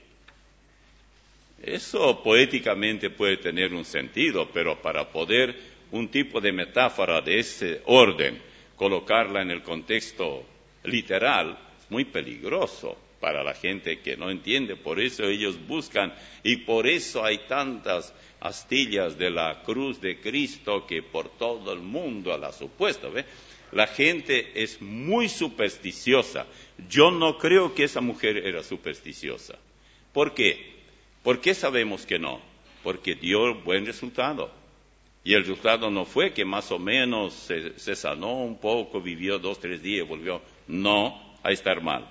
Eso poéticamente puede tener un sentido, pero para poder un tipo de metáfora de ese orden, colocarla en el contexto literal, es muy peligroso para la gente que no entiende. Por eso ellos buscan, y por eso hay tantas astillas de la cruz de Cristo que por todo el mundo las ha supuesto, ¿ve? La gente es muy supersticiosa. Yo no creo que esa mujer era supersticiosa. ¿Por qué? ¿Por qué sabemos que no? Porque dio buen resultado. Y el resultado no fue que más o menos se, se sanó un poco, vivió dos, tres días y volvió. No, a estar mal.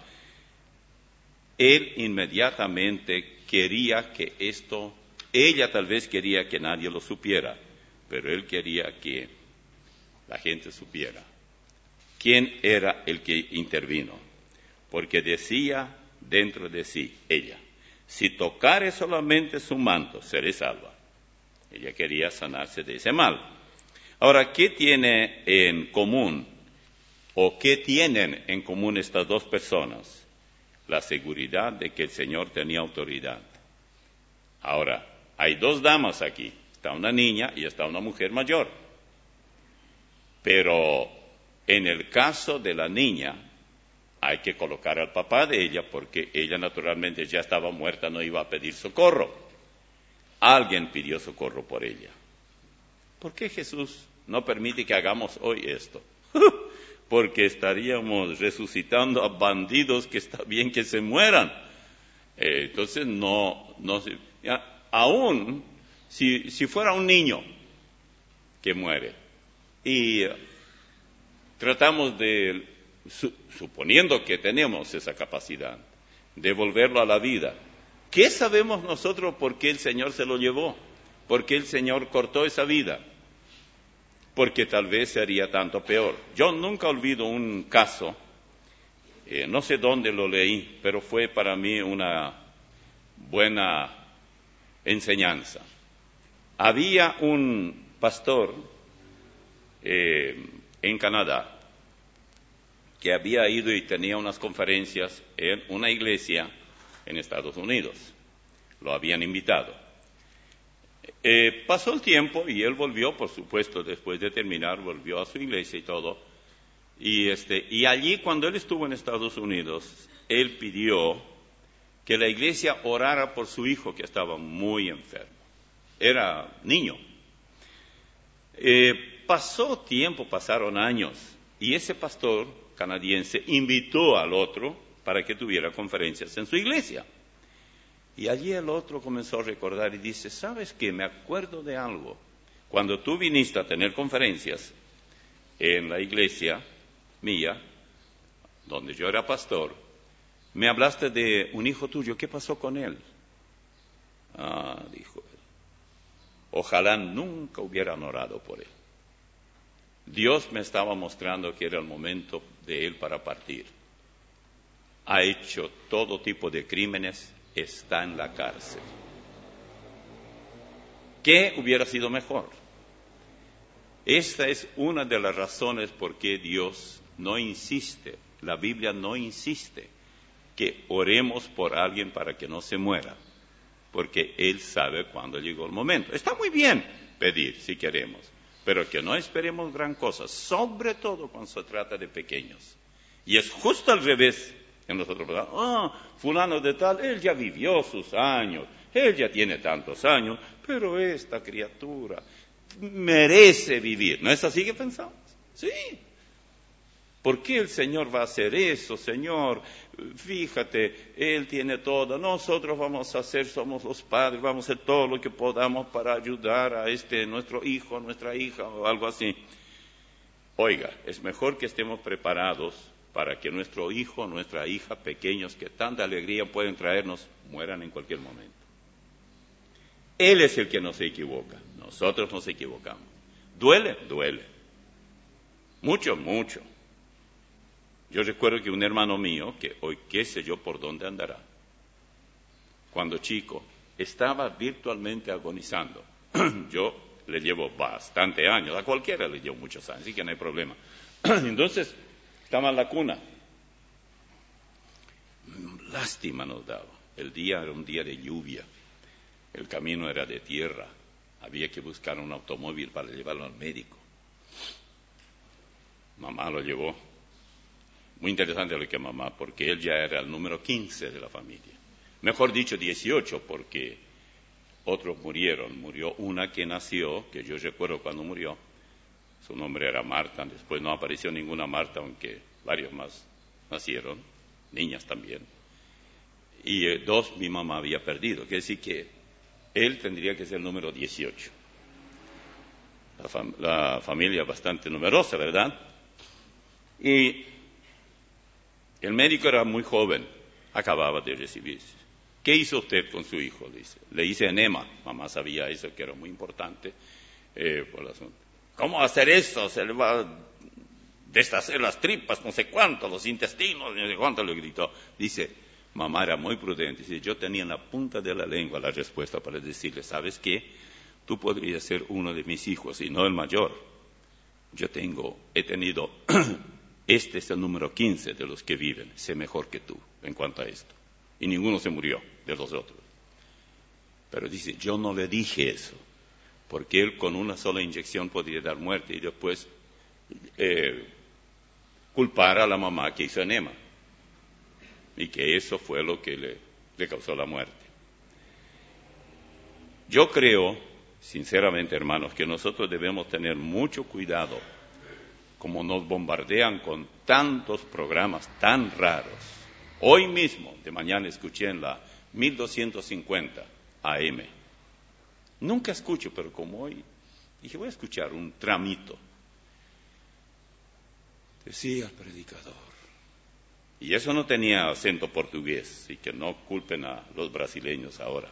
Él inmediatamente quería que esto, ella tal vez quería que nadie lo supiera, pero él quería que la gente supiera quién era el que intervino. Porque decía dentro de sí, ella, si tocare solamente su manto, seré salva. Ella quería sanarse de ese mal. Ahora, ¿qué tiene en común o qué tienen en común estas dos personas? La seguridad de que el Señor tenía autoridad. Ahora, hay dos damas aquí. Está una niña y está una mujer mayor. Pero en el caso de la niña, hay que colocar al papá de ella porque ella naturalmente ya estaba muerta, no iba a pedir socorro. Alguien pidió socorro por ella. ¿Por qué Jesús no permite que hagamos hoy esto? Porque estaríamos resucitando a bandidos que está bien que se mueran. Eh, entonces, no, no ya, aún si, si fuera un niño que muere y tratamos de, su, suponiendo que tenemos esa capacidad, de volverlo a la vida, ¿qué sabemos nosotros por qué el Señor se lo llevó? ¿Por qué el Señor cortó esa vida? Porque tal vez sería tanto peor. Yo nunca olvido un caso, eh, no sé dónde lo leí, pero fue para mí una buena enseñanza. Había un pastor eh, en Canadá que había ido y tenía unas conferencias en una iglesia en Estados Unidos. Lo habían invitado. Eh, pasó el tiempo y él volvió, por supuesto, después de terminar, volvió a su iglesia y todo. Y, este, y allí, cuando él estuvo en Estados Unidos, él pidió que la iglesia orara por su hijo que estaba muy enfermo. Era niño. Eh, pasó tiempo, pasaron años, y ese pastor canadiense invitó al otro para que tuviera conferencias en su iglesia. Y allí el otro comenzó a recordar y dice, ¿sabes qué? Me acuerdo de algo. Cuando tú viniste a tener conferencias en la iglesia mía, donde yo era pastor, me hablaste de un hijo tuyo. ¿Qué pasó con él? Ah, dijo él. Ojalá nunca hubieran orado por él. Dios me estaba mostrando que era el momento de él para partir. Ha hecho todo tipo de crímenes, está en la cárcel. ¿Qué hubiera sido mejor? Esta es una de las razones por qué Dios no insiste, la Biblia no insiste que oremos por alguien para que no se muera, porque Él sabe cuándo llegó el momento. Está muy bien pedir si queremos, pero que no esperemos gran cosa, sobre todo cuando se trata de pequeños. Y es justo al revés en nosotros. Ah, fulano de tal, él ya vivió sus años, él ya tiene tantos años, pero esta criatura merece vivir. ¿No es así que pensamos? Sí. ¿Por qué el Señor va a hacer eso, Señor? Fíjate, Él tiene todo. Nosotros vamos a hacer, somos los padres, vamos a hacer todo lo que podamos para ayudar a este nuestro hijo, nuestra hija o algo así. Oiga, es mejor que estemos preparados para que nuestro hijo, nuestra hija, pequeños que tanta alegría pueden traernos, mueran en cualquier momento. Él es el que no se equivoca, nosotros nos equivocamos. ¿Duele? Duele. Mucho, mucho. Yo recuerdo que un hermano mío, que hoy qué sé yo por dónde andará, cuando chico, estaba virtualmente agonizando. Yo le llevo bastante años, a cualquiera le llevo muchos años, así que no hay problema. Entonces, estaba en la cuna. Lástima nos daba. El día era un día de lluvia, el camino era de tierra, había que buscar un automóvil para llevarlo al médico. Mamá lo llevó. Muy interesante lo que mamá, porque él ya era el número quince de la familia. Mejor dicho, dieciocho, porque otros murieron. Murió una que nació, que yo recuerdo cuando murió. Su nombre era Marta. Después no apareció ninguna Marta, aunque varios más nacieron, niñas también. Y eh, dos mi mamá había perdido. Quiere decir que él tendría que ser el número dieciocho. La, fam- la familia bastante numerosa, ¿verdad? Y el médico era muy joven, acababa de recibirse. ¿Qué hizo usted con su hijo? Le dice. Le hice enema. Mamá sabía eso, que era muy importante. Eh, por el asunto. ¿Cómo hacer eso? Se le va a deshacer las tripas, no sé cuánto, los intestinos, no sé cuánto, le gritó. Dice, mamá era muy prudente. Dice, yo tenía en la punta de la lengua la respuesta para decirle, ¿sabes qué? Tú podrías ser uno de mis hijos y no el mayor. Yo tengo, he tenido... Este es el número quince de los que viven, sé mejor que tú en cuanto a esto. Y ninguno se murió de los otros. Pero dice, yo no le dije eso, porque él con una sola inyección podría dar muerte y después eh, culpar a la mamá que hizo enema. Y que eso fue lo que le, le causó la muerte. Yo creo, sinceramente hermanos, que nosotros debemos tener mucho cuidado como nos bombardean con tantos programas tan raros. Hoy mismo, de mañana, escuché en la mil doscientos cincuenta A M. Nunca escucho, pero como hoy, dije, voy a escuchar un tramito. Decía el predicador. Y eso no tenía acento portugués, y que no culpen a los brasileños ahora.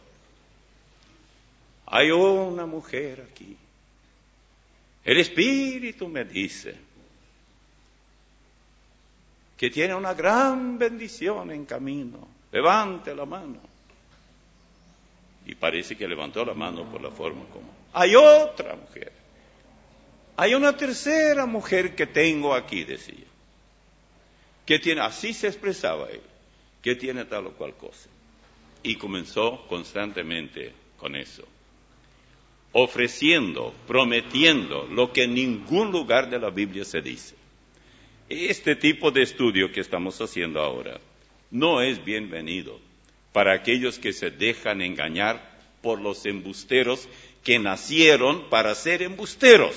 Hay una mujer aquí. El Espíritu me dice que tiene una gran bendición en camino. Levante la mano. Y parece que levantó la mano por la forma como. Hay otra mujer. Hay una tercera mujer que tengo aquí, decía. Que tiene, así se expresaba él, que tiene tal o cual cosa. Y comenzó constantemente con eso. Ofreciendo, prometiendo lo que en ningún lugar de la Biblia se dice. Este tipo de estudio que estamos haciendo ahora no es bienvenido para aquellos que se dejan engañar por los embusteros que nacieron para ser embusteros,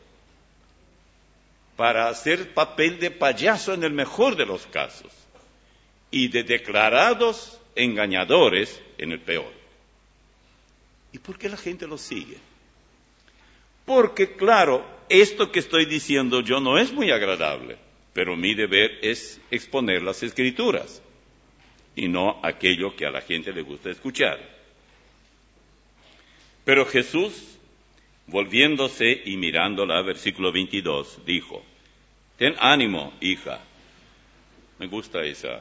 para hacer papel de payaso en el mejor de los casos, y de declarados engañadores en el peor. ¿Y por qué la gente los sigue? Porque, claro, esto que estoy diciendo yo no es muy agradable, pero mi deber es exponer las Escrituras, y no aquello que a la gente le gusta escuchar. Pero Jesús, volviéndose y mirándola, versículo veintidós, dijo, ten ánimo, hija. Me gusta esa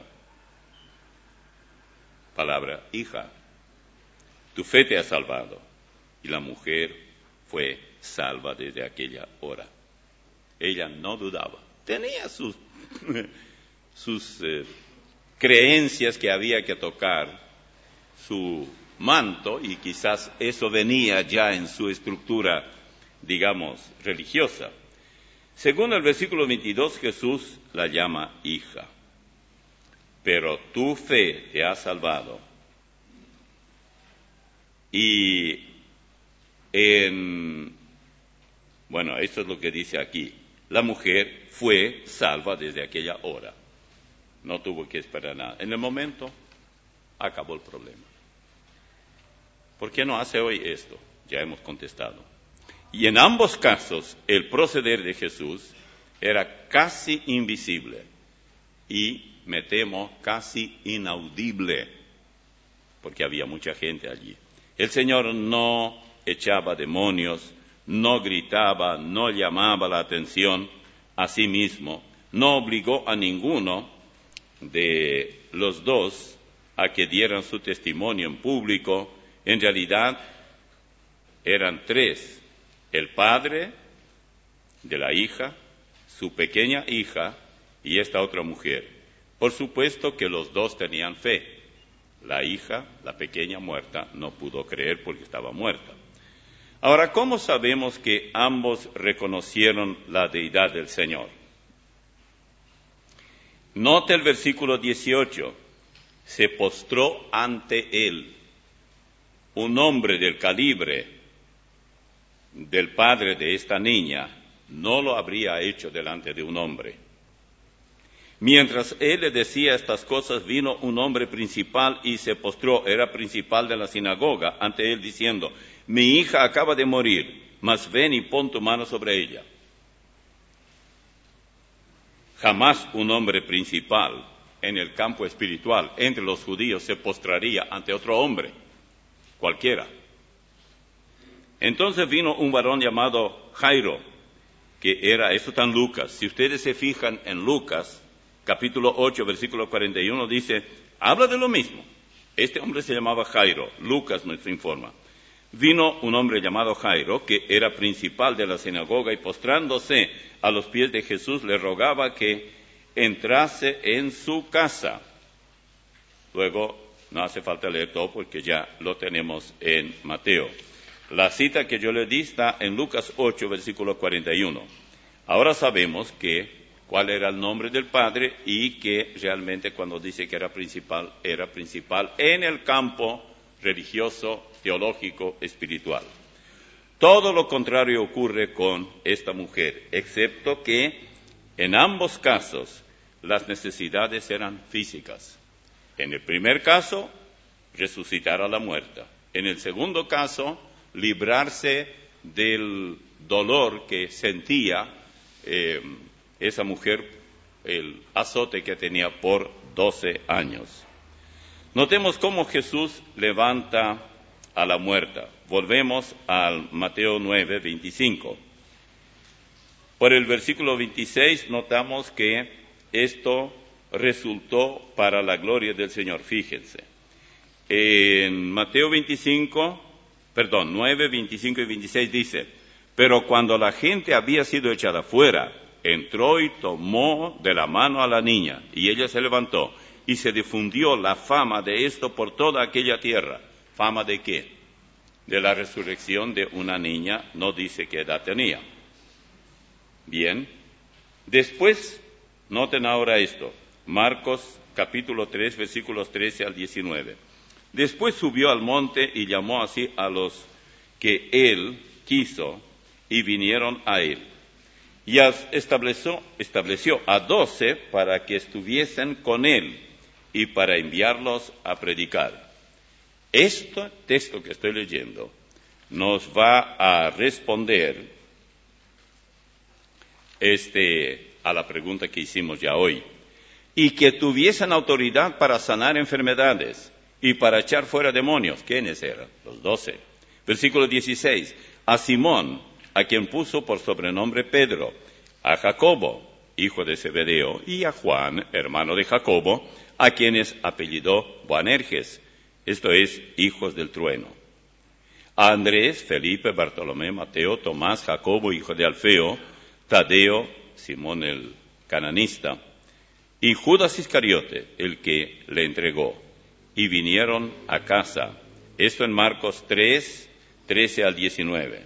palabra, hija. Tu fe te ha salvado. Y la mujer fue salva desde aquella hora. Ella no dudaba. Tenía sus, sus eh, creencias que había que tocar su manto, y quizás eso venía ya en su estructura, digamos, religiosa. Según el versículo veintidós, Jesús la llama hija. Pero tu fe te ha salvado. Y en, bueno, esto es lo que dice aquí. La mujer fue salva desde aquella hora. No tuvo que esperar nada. En el momento, acabó el problema. ¿Por qué no hace hoy esto? Ya hemos contestado. Y en ambos casos, el proceder de Jesús era casi invisible y, me temo, casi inaudible, porque había mucha gente allí. El Señor no echaba demonios, no gritaba, no llamaba la atención a sí mismo, no obligó a ninguno de los dos a que dieran su testimonio en público. En realidad, eran tres: el padre de la hija, su pequeña hija y esta otra mujer. Por supuesto que los dos tenían fe. La hija, la pequeña muerta, no pudo creer porque estaba muerta. Ahora, ¿cómo sabemos que ambos reconocieron la deidad del Señor? Note el versículo dieciocho. Se postró ante él. Un hombre del calibre del padre de esta niña no lo habría hecho delante de un hombre. Mientras él le decía estas cosas, vino un hombre principal y se postró, era principal de la sinagoga, ante él diciendo, mi hija acaba de morir, mas ven y pon tu mano sobre ella. Jamás un hombre principal en el campo espiritual entre los judíos se postraría ante otro hombre, cualquiera. Entonces vino un varón llamado Jairo, que era, esto está en Lucas. Si ustedes se fijan en Lucas, capítulo ocho, versículo cuarenta y uno, dice, habla de lo mismo. Este hombre se llamaba Jairo, Lucas nos informa. Vino un hombre llamado Jairo, que era principal de la sinagoga, y postrándose a los pies de Jesús, le rogaba que entrase en su casa. Luego, no hace falta leer todo porque ya lo tenemos en Mateo. La cita que yo le di está en Lucas ocho, versículo cuarenta y uno. Ahora sabemos que cuál era el nombre del padre y que realmente cuando dice que era principal, era principal en el campo religioso, teológico, espiritual. Todo lo contrario ocurre con esta mujer, excepto que en ambos casos las necesidades eran físicas. En el primer caso, resucitar a la muerta. En el segundo caso, librarse del dolor que sentía eh, esa mujer, el azote que tenía por doce años. Notemos cómo Jesús levanta a la muerta. Volvemos al Mateo nueve, veinticinco. Por el versículo veintiséis notamos que esto resultó para la gloria del Señor. Fíjense. En Mateo veinticinco, perdón, nueve, veinticinco y veintiséis dice, pero cuando la gente había sido echada fuera, entró y tomó de la mano a la niña, y ella se levantó, y se difundió la fama de esto por toda aquella tierra. ¿Fama de qué? De la resurrección de una niña, no dice qué edad tenía. Bien, después Noten ahora esto, Marcos capítulo tres, versículos trece al diecinueve. Después subió al monte y llamó así a los que él quiso y vinieron a él. Y estableció, estableció a doce para que estuviesen con él y para enviarlos a predicar. Este texto que estoy leyendo nos va a responder este, a la pregunta que hicimos ya hoy. Y que tuviesen autoridad para sanar enfermedades y para echar fuera demonios. ¿Quiénes eran? Los doce. Versículo dieciséis. A Simón, a quien puso por sobrenombre Pedro, a Jacobo, hijo de Zebedeo, y a Juan, hermano de Jacobo, a quienes apellidó Boanerges, esto es, hijos del trueno. A Andrés, Felipe, Bartolomé, Mateo, Tomás, Jacobo, hijo de Alfeo, Tadeo, Simón el cananista, y Judas Iscariote, el que le entregó, y vinieron a casa. Esto en Marcos tres, trece al diecinueve.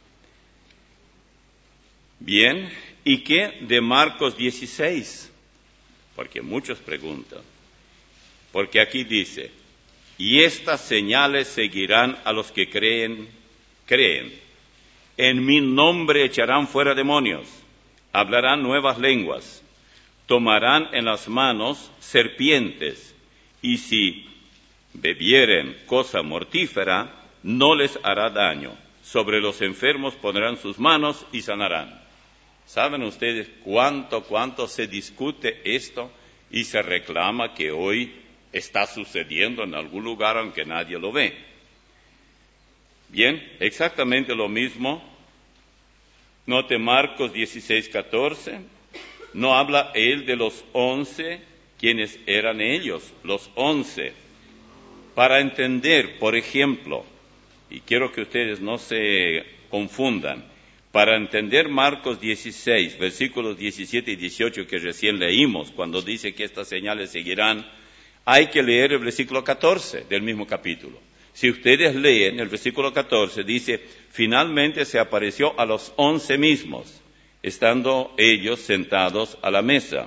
Bien, ¿y qué de Marcos dieciséis? Porque muchos preguntan. Porque aquí dice, y estas señales seguirán a los que creen, creen. En mi nombre echarán fuera demonios, hablarán nuevas lenguas, tomarán en las manos serpientes, y si bebieren cosa mortífera, no les hará daño. Sobre los enfermos pondrán sus manos y sanarán. ¿Saben ustedes cuánto, cuánto se discute esto y se reclama que hoy está sucediendo en algún lugar aunque nadie lo ve? Bien, exactamente lo mismo. Note Marcos dieciséis, catorce. No habla él de los once, quienes eran ellos, los once. Para entender, por ejemplo, y quiero que ustedes no se confundan, para entender Marcos dieciséis, versículos diecisiete y dieciocho que recién leímos, cuando dice que estas señales seguirán, hay que leer el versículo catorce del mismo capítulo. Si ustedes leen el versículo catorce, dice, finalmente se apareció a los once mismos, estando ellos sentados a la mesa,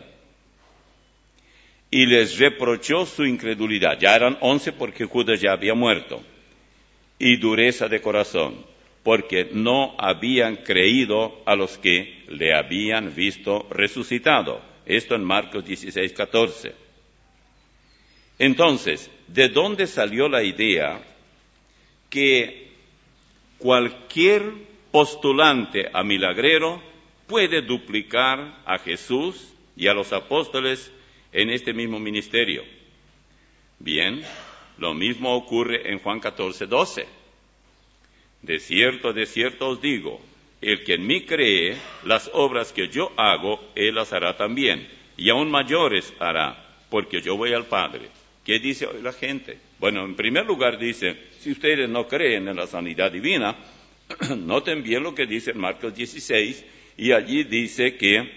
y les reprochó su incredulidad. Ya eran once porque Judas ya había muerto, y dureza de corazón, porque no habían creído a los que le habían visto resucitado. Esto en Marcos dieciséis, catorce. Entonces, ¿de dónde salió la idea que cualquier postulante a milagrero puede duplicar a Jesús y a los apóstoles en este mismo ministerio? Bien, lo mismo ocurre en Juan catorce, doce. De cierto, de cierto os digo, el que en mí cree, las obras que yo hago, él las hará también, y aún mayores hará, porque yo voy al Padre. ¿Qué dice hoy la gente? Bueno, en primer lugar dice, si ustedes no creen en la sanidad divina, noten bien lo que dice en Marcos dieciséis, y allí dice que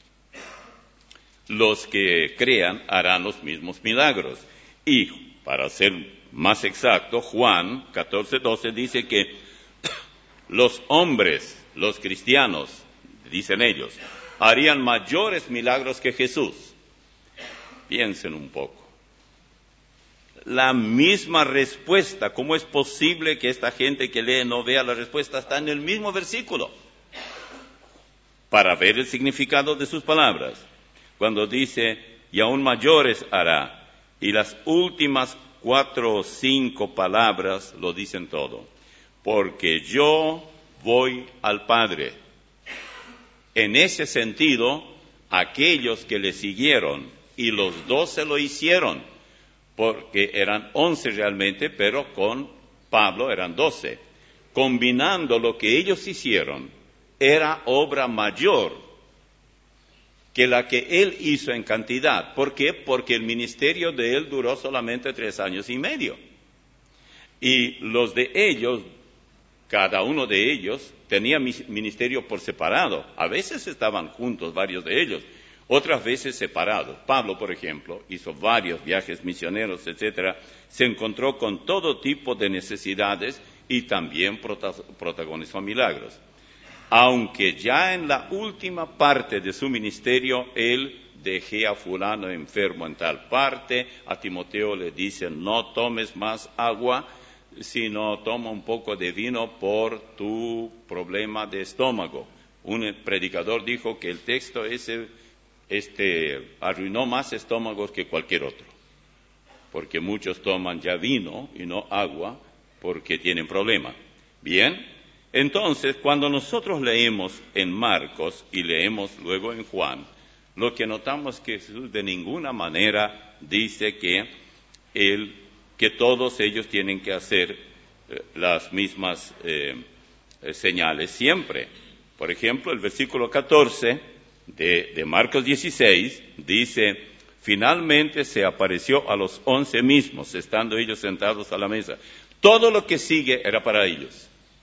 los que crean harán los mismos milagros. Y, para ser más exacto, Juan catorce, doce dice que los hombres, los cristianos, dicen ellos, harían mayores milagros que Jesús. Piensen un poco. La misma respuesta, ¿cómo es posible que esta gente que lee no vea la respuesta? Está en el mismo versículo. Para ver el significado de sus palabras. Cuando dice, y aún mayores hará, y las últimas cuatro o cinco palabras lo dicen todo. Porque yo voy al Padre. En ese sentido, aquellos que le siguieron, y los doce lo hicieron, porque eran once realmente, pero con Pablo eran doce. Combinando lo que ellos hicieron, era obra mayor que la que él hizo en cantidad. ¿Por qué? Porque el ministerio de él duró solamente tres años y medio. Y los de ellos, cada uno de ellos, tenía ministerio por separado. A veces estaban juntos, varios de ellos, otras veces separados. Pablo, por ejemplo, hizo varios viajes misioneros, etcétera. Se encontró con todo tipo de necesidades y también protagonizó milagros. Aunque ya en la última parte de su ministerio, él dejé a fulano enfermo en tal parte, a Timoteo le dice, no tomes más agua, sino toma un poco de vino por tu problema de estómago. Un predicador dijo que el texto ese este, arruinó más estómagos que cualquier otro, porque muchos toman ya vino y no agua porque tienen problema. Bien, entonces cuando nosotros leemos en Marcos y leemos luego en Juan, lo que notamos es que Jesús de ninguna manera dice que, él, que todos ellos tienen que hacer eh, las mismas eh, eh, señales siempre. Por ejemplo, el versículo catorce de, de Marcos dieciséis dice, finalmente se apareció a los once mismos, estando ellos sentados a la mesa. Todo lo que sigue era para ellos.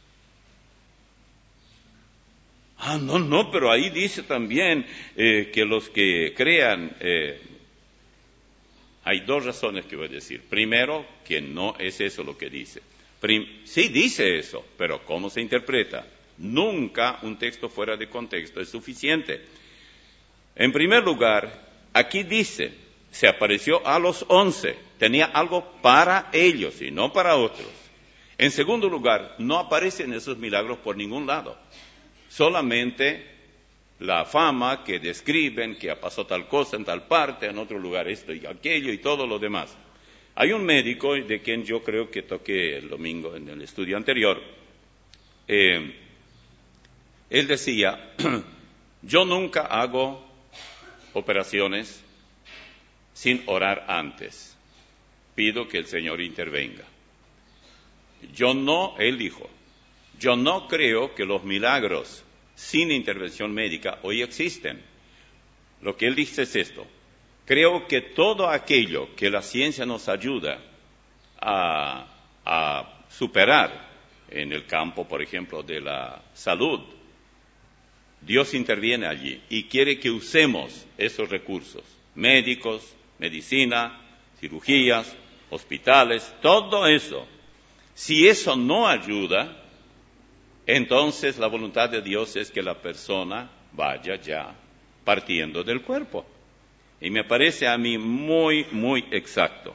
Ah, no, no, pero ahí dice también eh, que los que crean, eh, hay dos razones que voy a decir. Primero, que no es eso lo que dice. Prim- sí dice eso, pero ¿cómo se interpreta? Nunca un texto fuera de contexto es suficiente. En primer lugar, aquí dice, se apareció a los once, tenía algo para ellos y no para otros. En segundo lugar, no aparecen esos milagros por ningún lado. Solamente la fama que describen, que pasó tal cosa en tal parte, en otro lugar esto y aquello y todo lo demás. Hay un médico de quien yo creo que toqué el domingo en el estudio anterior. Eh, él decía, yo nunca hago operaciones sin orar antes. Pido que el Señor intervenga. Yo no, él dijo, yo no creo que los milagros sin intervención médica hoy existen. Lo que él dice es esto. Creo que todo aquello que la ciencia nos ayuda a, a superar en el campo, por ejemplo, de la salud, Dios interviene allí y quiere que usemos esos recursos, médicos, medicina, cirugías, hospitales, todo eso. Si eso no ayuda, entonces la voluntad de Dios es que la persona vaya ya partiendo del cuerpo. Y me parece a mí muy, muy exacto.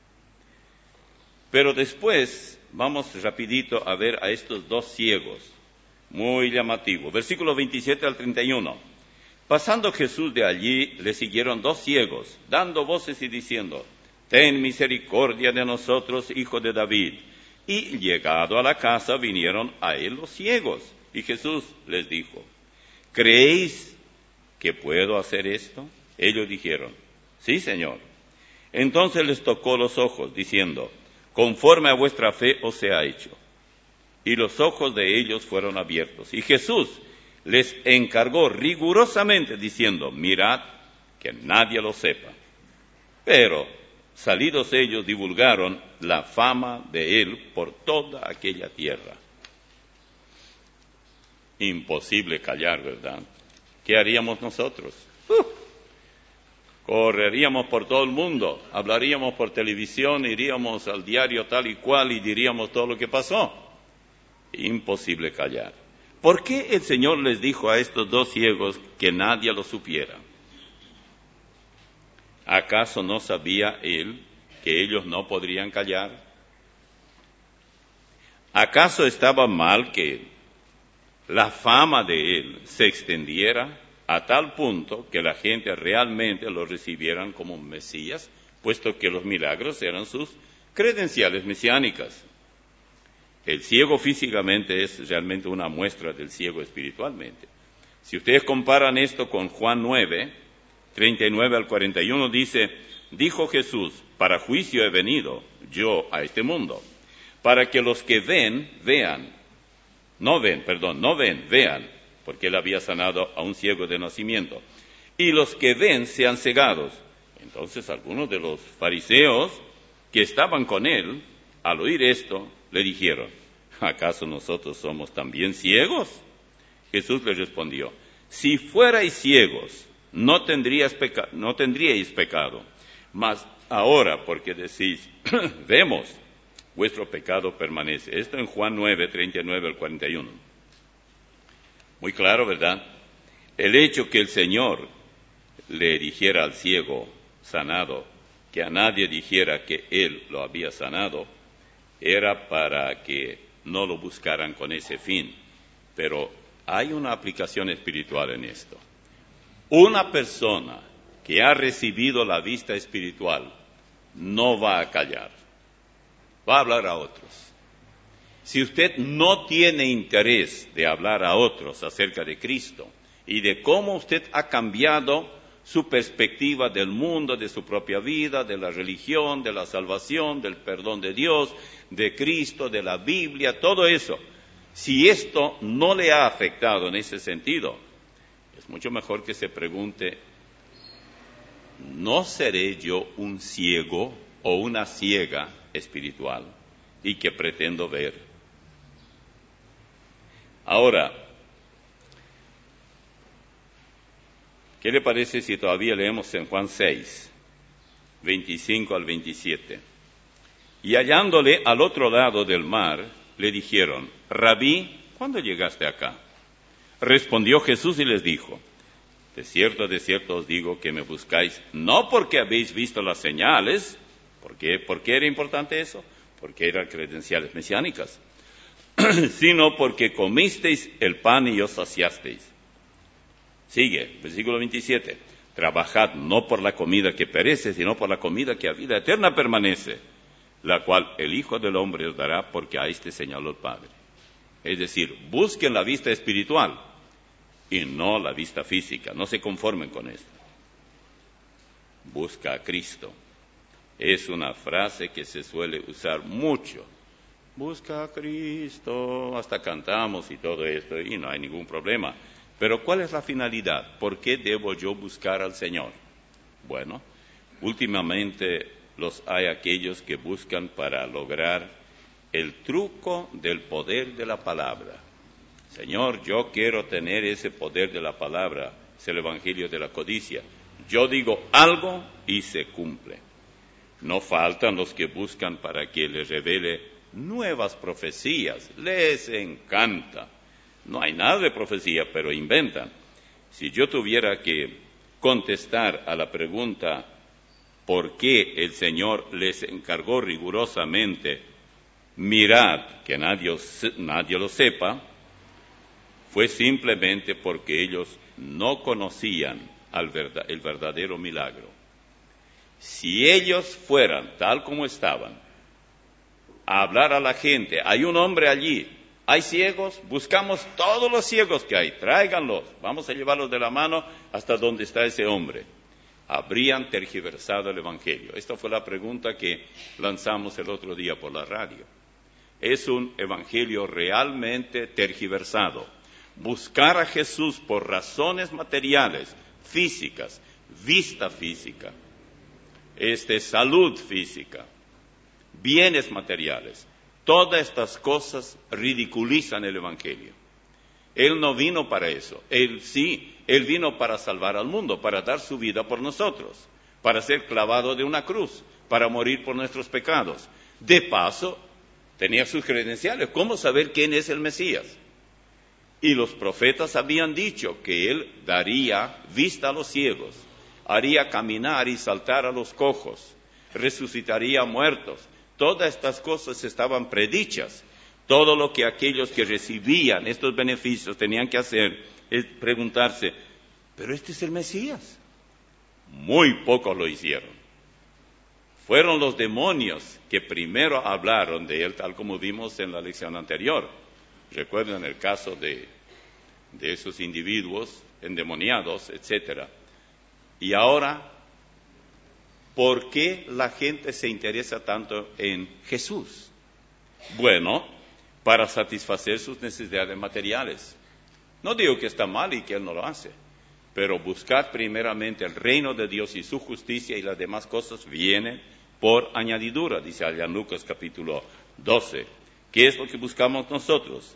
Pero después vamos rapidito a ver a estos dos ciegos, muy llamativo. Versículo veintisiete al treinta y uno. Pasando Jesús de allí, le siguieron dos ciegos, dando voces y diciendo, ten misericordia de nosotros, hijo de David. Y llegado a la casa vinieron a él los ciegos. Y Jesús les dijo, ¿creéis que puedo hacer esto? Ellos dijeron, sí, Señor. Entonces les tocó los ojos, diciendo, conforme a vuestra fe os sea hecho. Y los ojos de ellos fueron abiertos. Y Jesús les encargó rigurosamente, diciendo, mirad que nadie lo sepa. Pero salidos ellos divulgaron la fama de él por toda aquella tierra. Imposible callar, ¿verdad? ¿Qué haríamos nosotros? Uh, correríamos por todo el mundo, hablaríamos por televisión, iríamos al diario tal y cual y diríamos todo lo que pasó. Imposible callar. ¿Por qué el Señor les dijo a estos dos ciegos que nadie lo supiera? ¿Acaso no sabía él que ellos no podrían callar? ¿Acaso estaba mal que la fama de él se extendiera a tal punto que la gente realmente lo recibieran como un Mesías, puesto que los milagros eran sus credenciales mesiánicas? El ciego físicamente es realmente una muestra del ciego espiritualmente. Si ustedes comparan esto con Juan nueve, treinta y nueve al cuarenta y uno, dice, dijo Jesús, para juicio he venido yo a este mundo, para que los que ven, vean, no ven, perdón, no ven, vean, porque él había sanado a un ciego de nacimiento, y los que ven sean cegados. Entonces algunos de los fariseos que estaban con él, al oír esto, le dijeron, ¿acaso nosotros somos también ciegos? Jesús les respondió, si fuerais ciegos, no tendríais, peca- no tendríais pecado, mas ahora, porque decís, vemos, vuestro pecado permanece. Esto en Juan nueve, treinta y nueve al cuarenta y uno. Muy claro, ¿verdad? El hecho que el Señor le dijera al ciego sanado, que a nadie dijera que él lo había sanado, era para que no lo buscaran con ese fin. Pero hay una aplicación espiritual en esto. Una persona que ha recibido la vista espiritual no va a callar, va a hablar a otros. Si usted no tiene interés de hablar a otros acerca de Cristo y de cómo usted ha cambiado su perspectiva del mundo, de su propia vida, de la religión, de la salvación, del perdón de Dios, de Cristo, de la Biblia, todo eso, si esto no le ha afectado en ese sentido, es mucho mejor que se pregunte, ¿no seré yo un ciego o una ciega espiritual y que pretendo ver? Ahora, ¿qué le parece si todavía leemos en Juan seis, veinticinco al veintisiete? Y hallándole al otro lado del mar, le dijeron, Rabí, ¿cuándo llegaste acá? Respondió Jesús y les dijo, de cierto, de cierto os digo que me buscáis, no porque habéis visto las señales. ¿Por qué? ¿Por qué era importante eso? Porque eran credenciales mesiánicas. Sino porque comisteis el pan y os saciasteis. Sigue, versículo veintisiete. Trabajad no por la comida que perece, sino por la comida que a vida eterna permanece, la cual el Hijo del Hombre os dará, porque a este señaló el Padre. Es decir, busquen la vista espiritual y no la vista física. No se conformen con esto. Busca a Cristo. Es una frase que se suele usar mucho. Busca a Cristo, hasta cantamos y todo esto, y no hay ningún problema. Pero ¿cuál es la finalidad? ¿Por qué debo yo buscar al Señor? Bueno, últimamente los hay aquellos que buscan para lograr el truco del poder de la palabra. Señor, yo quiero tener ese poder de la palabra, es el evangelio de la codicia. Yo digo algo y se cumple. No faltan los que buscan para que les revele nuevas profecías, les encanta. No hay nada de profecía, pero inventan. Si yo tuviera que contestar a la pregunta por qué el Señor les encargó rigurosamente, mirad que nadie, nadie lo sepa, fue simplemente porque ellos no conocían al verdad, el verdadero milagro. Si ellos fueran tal como estaban, a hablar a la gente, hay un hombre allí, hay ciegos, buscamos todos los ciegos que hay, tráiganlos, vamos a llevarlos de la mano hasta donde está ese hombre. Habrían tergiversado el evangelio. Esta fue la pregunta que lanzamos el otro día por la radio. Es un evangelio realmente tergiversado. Buscar a Jesús por razones materiales, físicas, vista física, este, salud física, bienes materiales, todas estas cosas ridiculizan el evangelio. Él no vino para eso. Él sí, Él vino para salvar al mundo, para dar su vida por nosotros, para ser clavado de una cruz, para morir por nuestros pecados. De paso, tenía sus credenciales. ¿Cómo saber quién es el Mesías? Y los profetas habían dicho que Él daría vista a los ciegos, haría caminar y saltar a los cojos, resucitaría a muertos. Todas estas cosas estaban predichas. Todo lo que aquellos que recibían estos beneficios tenían que hacer es preguntarse, ¿pero este es el Mesías? Muy pocos lo hicieron. Fueron los demonios que primero hablaron de Él, tal como vimos en la lección anterior. Recuerden el caso de, de esos individuos endemoniados, etcétera. Y ahora, ¿por qué la gente se interesa tanto en Jesús? Bueno, para satisfacer sus necesidades materiales. No digo que está mal y que Él no lo hace, pero buscar primeramente el reino de Dios y su justicia y las demás cosas vienen por añadidura, dice allá en Lucas capítulo doce. ¿Qué es lo que buscamos nosotros?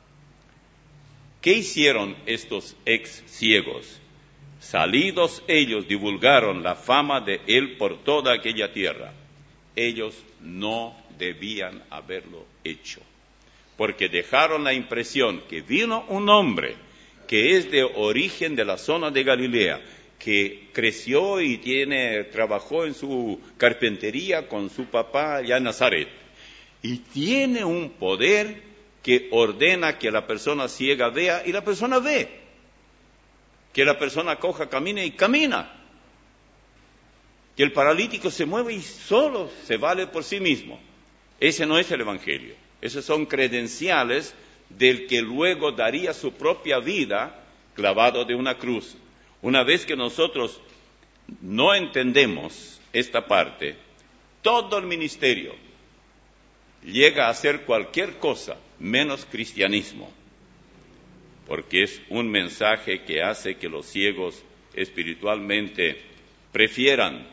¿Qué hicieron estos ex ciegos? Salidos ellos divulgaron la fama de Él por toda aquella tierra. Ellos no debían haberlo hecho, porque dejaron la impresión que vino un hombre que es de origen de la zona de Galilea que creció y tiene, trabajó en su carpintería con su papá allá en Nazaret. Y tiene un poder que ordena que la persona ciega vea y la persona ve. Que la persona coja camine y camina. Que el paralítico se mueve y solo se vale por sí mismo. Ese no es el Evangelio. Esos son credenciales del que luego daría su propia vida clavado de una cruz. Una vez que nosotros no entendemos esta parte, todo el ministerio llega a ser cualquier cosa menos cristianismo, porque es un mensaje que hace que los ciegos espiritualmente prefieran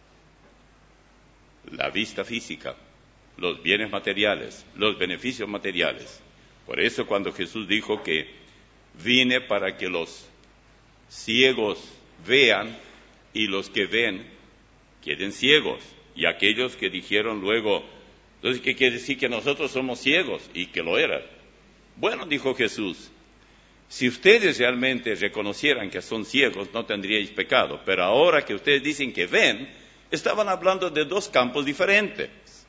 la vista física, los bienes materiales, los beneficios materiales. Por eso cuando Jesús dijo que vine para que los ciegos vean y los que ven queden ciegos, y aquellos que dijeron luego, entonces, ¿qué quiere decir? Que nosotros somos ciegos, y que lo eran. Bueno, dijo Jesús, si ustedes realmente reconocieran que son ciegos, no tendríais pecado, pero ahora que ustedes dicen que ven, estaban hablando de dos campos diferentes.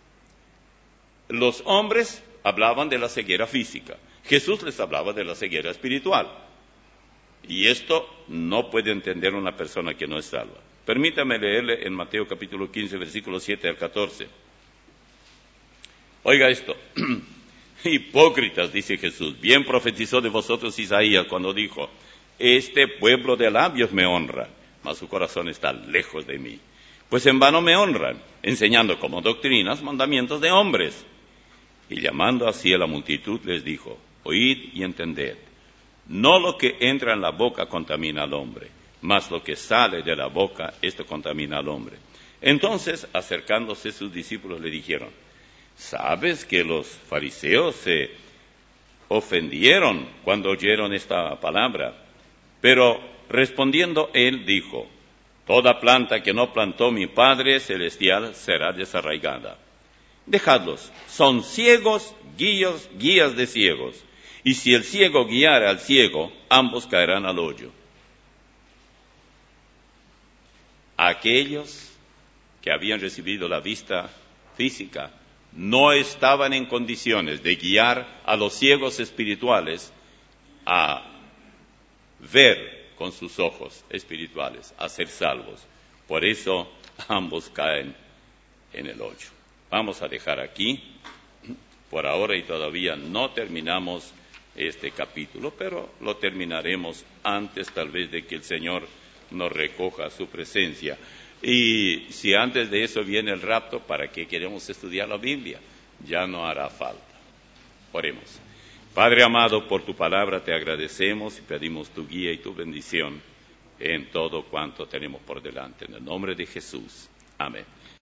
Los hombres hablaban de la ceguera física, Jesús les hablaba de la ceguera espiritual. Y esto no puede entender una persona que no es salva. Permítame leerle en Mateo capítulo quince, versículos siete al catorce. Oiga esto. Hipócritas, dice Jesús, bien profetizó de vosotros Isaías cuando dijo, este pueblo de labios me honra, mas su corazón está lejos de mí. Pues en vano me honran, enseñando como doctrinas mandamientos de hombres. Y llamando así a la multitud les dijo, oíd y entended. No lo que entra en la boca contamina al hombre, mas lo que sale de la boca, esto contamina al hombre. Entonces, acercándose sus discípulos, le dijeron, ¿sabes que los fariseos se ofendieron cuando oyeron esta palabra? Pero respondiendo él dijo, toda planta que no plantó mi Padre Celestial será desarraigada. Dejadlos, son ciegos, guías, guías de ciegos. Y si el ciego guiara al ciego, ambos caerán al hoyo. Aquellos que habían recibido la vista física no estaban en condiciones de guiar a los ciegos espirituales a ver con sus ojos espirituales, a ser salvos. Por eso ambos caen en el hoyo. Vamos a dejar aquí por ahora y todavía no terminamos este capítulo, pero lo terminaremos antes tal vez de que el Señor nos recoja su presencia. Y si antes de eso viene el rapto, ¿para qué queremos estudiar la Biblia? Ya no hará falta. Oremos. Padre amado, por tu palabra te agradecemos y pedimos tu guía y tu bendición en todo cuanto tenemos por delante. En el nombre de Jesús. Amén.